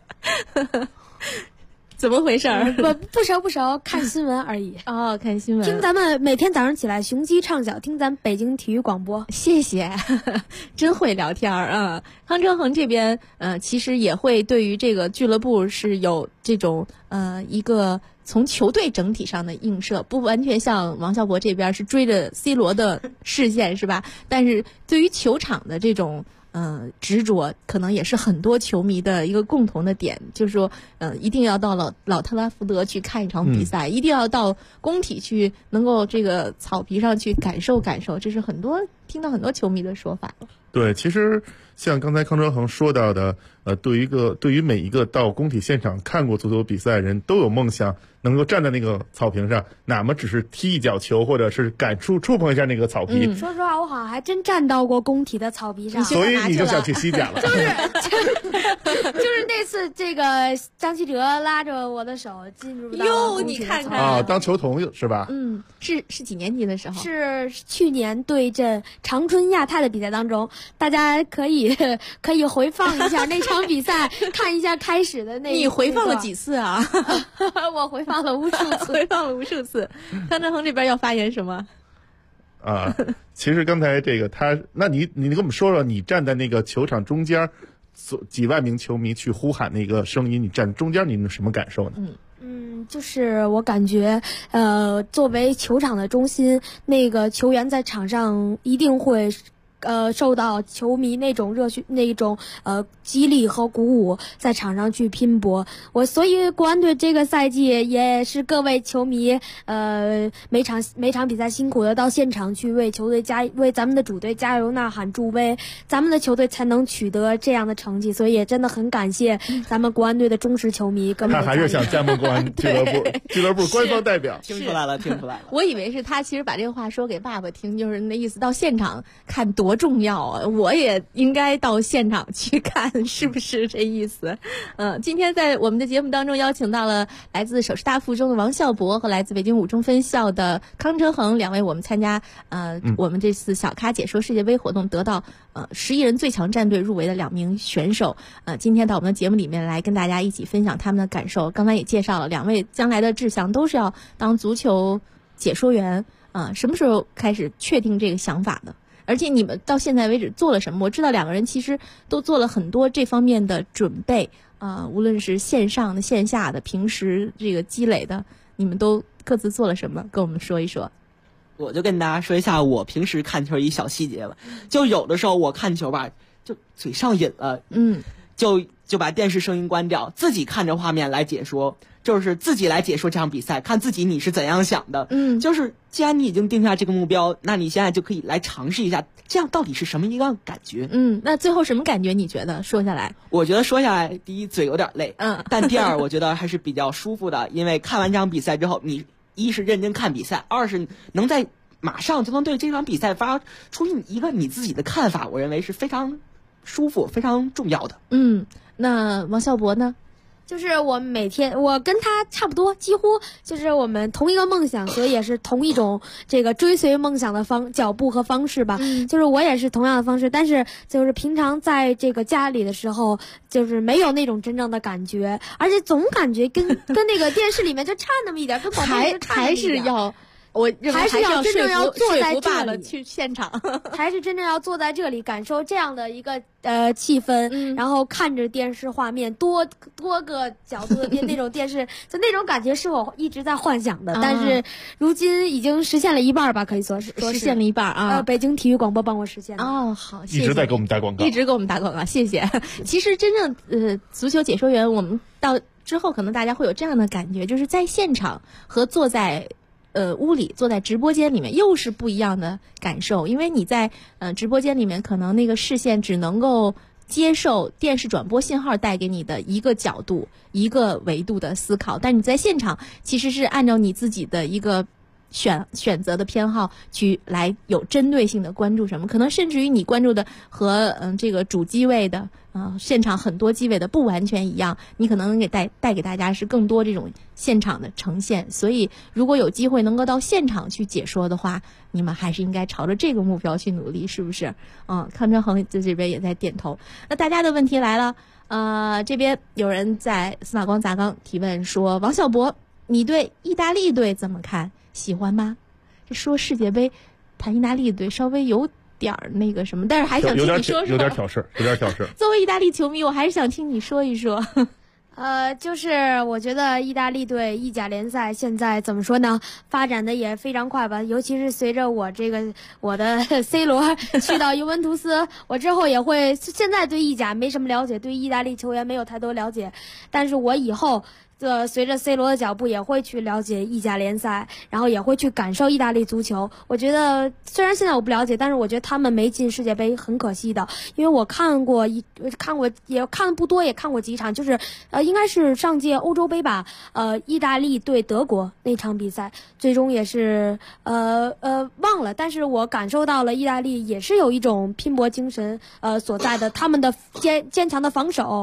怎么回事儿？ 不熟，看新闻而已。 哦，看新闻。 听咱们每天早上起来雄鸡唱晓，听咱北京体育广播。 谢谢，真会聊天啊！康哲恒这边其实也会对于这个俱乐部是有这种一个从球队整体上的映射，不完全像王小博这边是追着 C 罗的视线是吧？但是对于球场的这种执着，可能也是很多球迷的一个共同的点，就是说一定要到老特拉福德去看一场比赛，一定要到工体去，能够这个草皮上去感受感受，这是听到很多球迷的说法。 对，其实像刚才康哲恒说到的，对于每一个到工体现场看过足球比赛的人，都有梦想能够站在那个草坪上，哪怕只是踢一脚球，或者是触碰一下那个草皮。 说实话，我好像还真站到过工体的草皮上， 所以你就想去西甲了。 就是那次这个张稀哲拉着我的手进入到你看看啊，当球童是吧？ 是几年级的时候？ 是去年对阵长春亚泰的比赛当中，大家可以回放一下那场比赛，看一下开始的那。 你回放了几次啊？ 我回放了无数次。 康哲恒这边要发言什么？ 其实刚才这个那你跟我们说说，你站在那个球场中间，几万名球迷去呼喊那个声音，你站中间，你有什么感受呢？ 就是我感觉，作为球场的中心，那个球员在场上一定会。受到球迷那种热血、那种激励和鼓舞，在场上去拼搏。所以国安队这个赛季也是各位球迷，每场比赛辛苦的到现场去为球队为咱们的主队加油呐喊助威，咱们的球队才能取得这样的成绩。所以也真的很感谢咱们国安队的忠实球迷。 他还是想加盟国安俱乐部官方代表。 听出来了。 我以为是他其实把这个话说给爸爸听，就是那意思，到现场看多重要啊！我也应该到现场去看，是不是这意思？今天在我们的节目当中邀请到了来自首师大附中的王孝博和来自北京五中分校的康哲恒两位，我们参加我们这次小咖解说世界杯活动得到11人最强战队入围的2名选手，今天到我们的节目里面来跟大家一起分享他们的感受。刚才也介绍了2位将来的志向都是要当足球解说员，什么时候开始确定这个想法的？而且你们到现在为止做了什么？我知道2个人其实都做了很多这方面的准备，无论是线上的、线下的，平时这个积累的，你们都各自做了什么？跟我们说一说。 我就跟大家说一下我平时看球一小细节吧。就有的时候我看球吧，就嘴上瘾了，就把电视声音关掉，自己看着画面来解说。就是自己来解说这场比赛，看自己你是怎样想的。就是既然你已经定下这个目标，那你现在就可以来尝试一下，这样到底是什么一个感觉？ 那最后什么感觉？你觉得说下来？ 我觉得说下来，第一嘴有点累，但第二我觉得还是比较舒服的，因为看完这场比赛之后，你一是认真看比赛，二是能在马上就能对这场比赛发出一个你自己的看法，我认为是非常舒服、非常重要的。 那王孝博呢？ 就是我跟他差不多，几乎就是我们同一个梦想，所以也是同一种这个追随梦想的脚步和方式吧。就是我也是同样的方式，但是就是平常在这个家里的时候，就是没有那种真正的感觉，而且总感觉跟那个电视里面就差那么一点，跟广播里就差那么一点。 还是要。我认为还是要真正要坐在这里去现场， 还是真正要坐在这里感受这样的一个气氛，然后看着电视画面多个角度的那种电视，就那种感觉是我一直在幻想的，但是如今已经实现了一半吧，可以说实现了一半啊。 北京体育广播帮我实现的。 好，谢谢。 一直在给我们打广告，谢谢。其实真正足球解说员，我们到之后可能大家会有这样的感觉，就是在现场和坐在屋里，坐在直播间里面又是不一样的感受。因为你在直播间里面可能那个视线只能够接受电视转播信号带给你的一个角度、一个维度的思考，但你在现场其实是按照你自己的一个选择的偏好去来有针对性的关注什么，可能甚至于你关注的和这个主机位的现场很多机位的不完全一样，你可能带给大家是更多这种现场的呈现。所以如果有机会能够到现场去解说的话，你们还是应该朝着这个目标去努力，是不是？康哲恒在这边也在点头。那大家的问题来了，这边有人在司马光砸缸提问说，王小博，你对意大利队怎么看？喜欢吗？这说世界杯谈意大利队稍微有点那个什么，但是还想听你说说， 有点挑事。 作为意大利球迷，我还是想听你说一说。 就是我觉得意大利队意甲联赛现在怎么说呢，发展的也非常快吧，尤其是随着我的 C 罗去到尤文图斯，我之后也会，现在对意甲没什么了解，对意大利球员没有太多了解，但是我以后随着 C 罗的脚步也会去了解意甲联赛，然后也会去感受意大利足球。我觉得虽然现在我不了解，但是我觉得他们没进世界杯很可惜的，因为我看过也看不多，也看过几场，就是应该是上届欧洲杯吧，意大利对德国那场比赛，最终也是忘了，但是我感受到了意大利也是有一种拼搏精神所在的，他们的坚强的防守，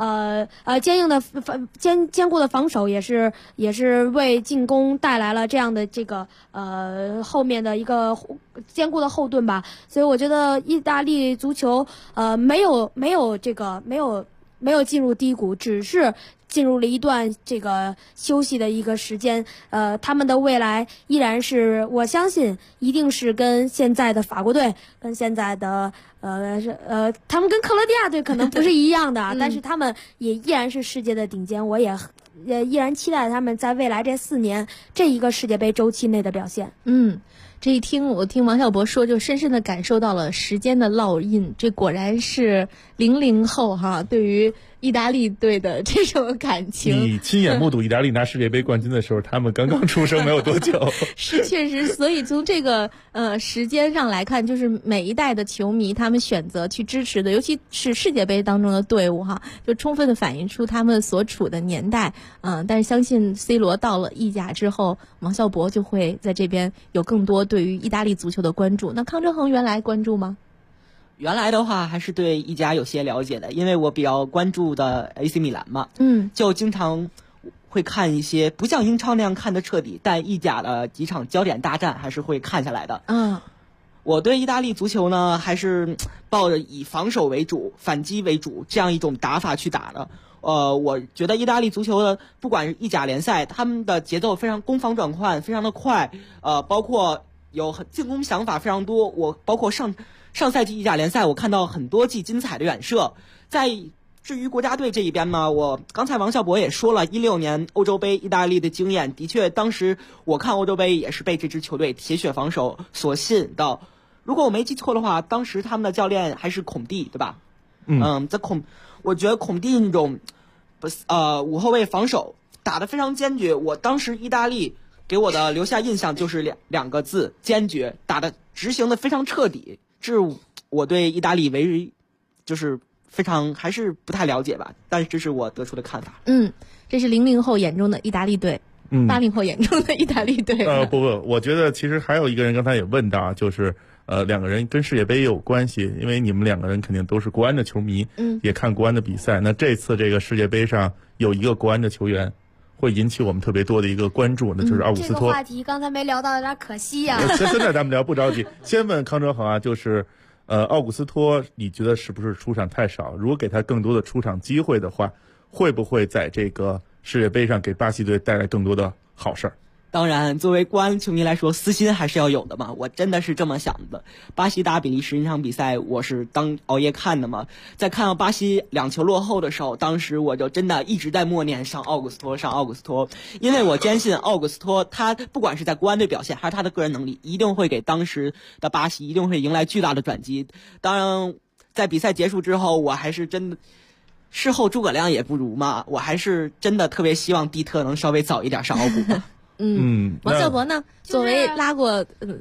坚固的防守也是为进攻带来了这样的这个后面的一个坚固的后盾吧。所以我觉得意大利足球没有进入低谷，只是进入了一段这个休息的一个时间。他们的未来依然是，我相信一定是跟现在的法国队，跟现在的他们跟克罗地亚队可能不是一样的，但是他们也依然是世界的顶尖。我也依然期待他们在未来这4年这一个世界杯周期内的表现。 这一听我听王小博说，就深深的感受到了时间的烙印，这果然是00后哈对于意大利队的这种感情。 你亲眼目睹意大利拿世界杯冠军的时候，他们刚刚出生没有多久。 是确实，所以从这个时间上来看，就是每一代的球迷他们选择去支持的，尤其是世界杯当中的队伍哈，就充分的反映出他们所处的年代。但是相信 C 罗到了意甲之后，王小博就会在这边有更多对于意大利足球的关注。那康哲恒原来关注吗？ 原来的话还是对意甲有些了解的，因为我比较关注的 AC 米兰嘛，就经常会看一些不像英超那样看得彻底，但意甲的几场焦点大战还是会看下来的。我对意大利足球呢，还是抱着以防守为主、反击为主这样一种打法去打的。我觉得意大利足球的不管是意甲联赛，他们的节奏非常攻防转换非常的快，包括有进攻想法非常多。我包括上赛季意甲联赛，我看到很多记精彩的远射。至于国家队这一边呢，我刚才王小博也说了，16年欧洲杯意大利的经验，的确当时我看欧洲杯也是被这支球队铁血防守所吸引到。如果我没记错的话，当时他们的教练还是孔蒂，对吧？我觉得孔蒂那种五后卫防守打得非常坚决。我当时意大利给我的留下印象就是两个字：坚决，打得执行的非常彻底。这是我对意大利就是非常还是不太了解吧，但是这是我得出的看法。 这是00后眼中的意大利队，80后眼中的意大利队。 不，我觉得其实还有一个人刚才也问到，就是两个人跟世界杯有关系，因为你们两个人肯定都是国安的球迷，也看国安的比赛。那这次这个世界杯上有一个国安的球员会引起我们特别多的一个关注，那就是奥古斯托。 这个话题刚才没聊到，有点可惜呀。 现在咱们聊不着急，先问康哲恒啊，就是奥古斯托，你觉得是不是出场太少？如果给他更多的出场机会的话，会不会在这个世界杯上给巴西队带来更多的好事儿？ 当然，作为国安球迷来说，私心还是要有的嘛。我真的是这么想的。巴西打比利时那场比赛，我是当熬夜看的嘛。在看到巴西2球落后的时候，当时我就真的一直在默念上奥古斯托，因为我坚信奥古斯托他不管是在国安队表现还是他的个人能力，一定会给当时的巴西一定会迎来巨大的转机。当然，在比赛结束之后，我还是真的。事后诸葛亮也不如嘛，我还是真的特别希望蒂特能稍微早一点上奥古。 王小博呢？作为拉过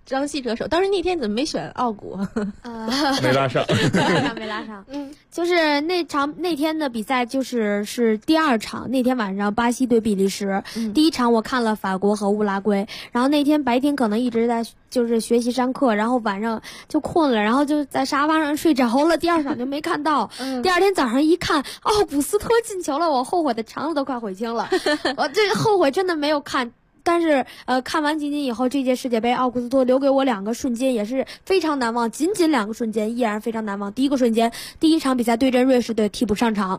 张稀哲手，当时那天怎么没选奥古？ 没拉上， 没拉上。就是那天的比赛是第2场，那天晚上巴西对比利时。第1场我看了法国和乌拉圭，然后那天白天可能一直在就是学习上课，然后晚上就困了，然后就在沙发上睡着了，第2场就没看到。第2天早上一看，奥古斯托进球了，我后悔的肠子都快悔青了。我这后悔真的没有看。但是看完仅仅以后，这届世界杯奥古斯托留给我2个瞬间也是非常难忘，仅仅2个瞬间依然非常难忘。第一个瞬间，第1场比赛对阵瑞士队替补上场，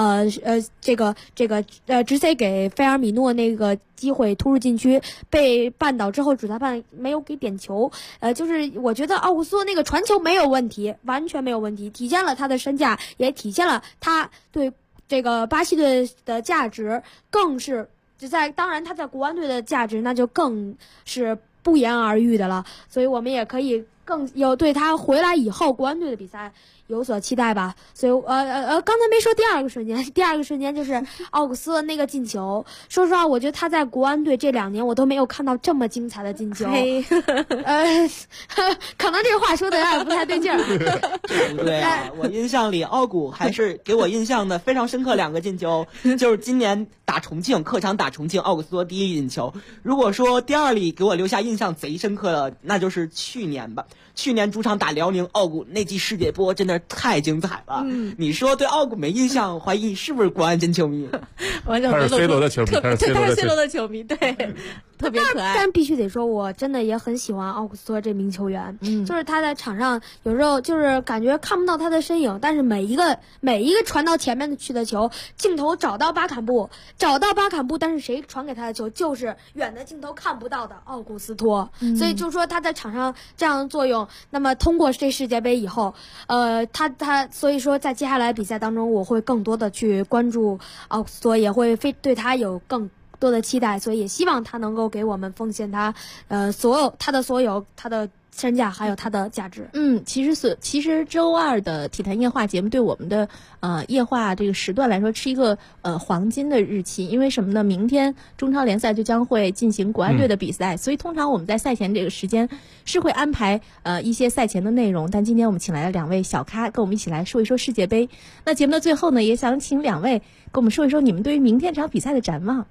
直塞给菲尔米诺那个机会突入禁区被绊倒之后，主裁判没有给点球。就是我觉得奥古斯托那个传球没有问题，完全没有问题，体现了他的身价，也体现了他对这个巴西队的价值，更是。当然他在国安队的价值那就更是不言而喻的了，所以我们也可以更有对他回来以后国安队的比赛有所期待吧。所以刚才没说第2个瞬间，第2个瞬间就是奥古斯的那个进球。说实话，我觉得他在国安队这2年我都没有看到这么精彩的进球。可能这个话说的有点不太对劲儿。 对啊，我印象里奥古还是给我印象的非常深刻2个进球，就是今年打重庆客场打重庆，奥古斯托第1进球。如果说第2里给我留下印象贼深刻的，那就是去年吧。去年主场打辽宁，奥古那季世界波真的太精彩了。你说对奥古没印象，怀疑你是不是国安真球迷？ 他是 C 罗的球迷， 他是 C 罗的球迷，对，特别可爱。 但必须得说，我真的也很喜欢奥古斯托这名球员。就是他在场上有时候就是感觉看不到他的身影，但是每一个传到前面去的球，镜头找到巴坎布，但是谁传给他的球就是远的镜头看不到的奥古斯托。所以就说他在场上这样的作用。那么通过这世界杯以后，他所以说在接下来比赛当中，我会更多的去关注奥古斯托，也会对他有更多的期待，所以也希望他能够给我们奉献他所有他的身价还有它的价值。 其实周2的体坛夜话节目对我们的夜话这个时段来说是一个黄金的日期，因为什么呢？明天中超联赛就将会进行国安队的比赛，所以通常我们在赛前这个时间是会安排一些赛前的内容，但今天我们请来了2位小咖跟我们一起来说一说世界杯。那节目的最后呢，也想请2位跟我们说一说你们对于明天这场比赛的展望。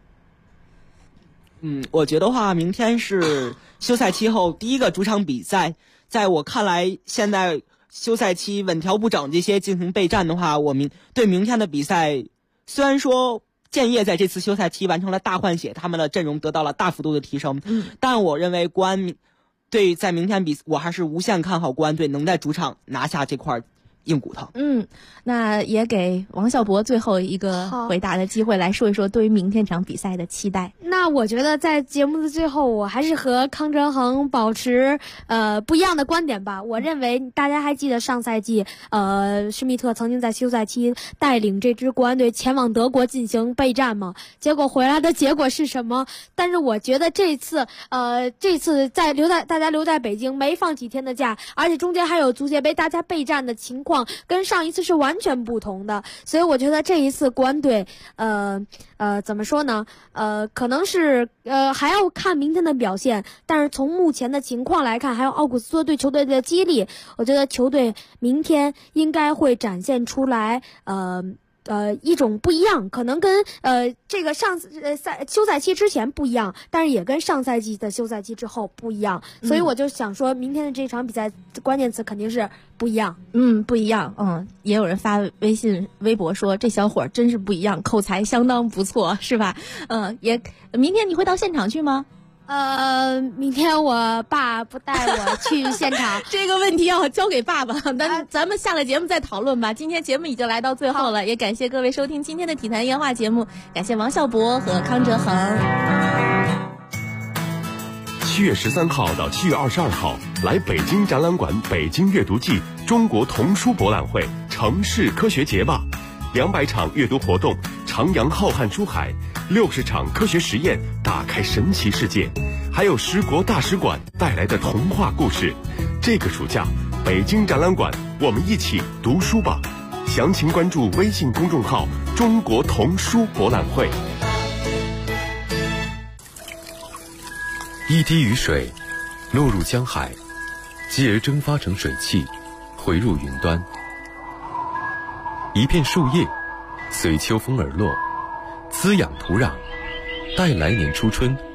我觉得话，明天是休赛期后第1个主场比赛。在我看来，现在休赛期稳条不整这些进行备战的话，我对明天的比赛，虽然说建业在这次休赛期完成了大换血，他们的阵容得到了大幅度的提升，但我认为国安队在明天我还是无限看好国安队能在主场拿下这块硬骨头。 那也给王小博最后一个回答的机会，来说一说对于明天场比赛的期待。 那我觉得在节目的最后，我还是和康哲恒保持不一样的观点吧。我认为大家还记得上赛季施密特曾经在休赛期带领这支国安队前往德国进行备战吗？结果回来的结果是什么？但是我觉得这次大家留在北京没放几天的假，而且中间还有足协杯，大家备战的情况跟上一次是完全不同的。所以我觉得这一次国安队怎么说呢？可能是还要看明天的表现，但是从目前的情况来看，还有奥古斯托对球队的激励，我觉得球队明天应该会展现出来一种不一样，可能跟这个休赛期之前不一样，但是也跟上赛季的休赛期之后不一样。所以我就想说，明天的这场比赛关键词肯定是不一样。 不一样。也有人发微信、微博说这小伙真是不一样，口才相当不错，是吧？明天你会到现场去吗？ 明天我爸不带我去现场， 这个问题要交给爸爸。咱们下了节目再讨论吧。今天节目已经来到最后了，也感谢各位收听今天的体坛夜话节目，感谢王小博和康哲恒。 7月13号到7月22号，来北京展览馆北京阅读季中国童书博览会城市科学节吧，200场阅读活动，徜徉浩瀚书海，60场科学实验，打开神奇世界，还有10国大使馆带来的童话故事。这个暑假，北京展览馆，我们一起读书吧。详情关注微信公众号“中国童书博览会”。 一滴雨水， 落入江海，继而蒸发成水汽，回入云端。一片树叶随秋风而落，滋养土壤，待来年初春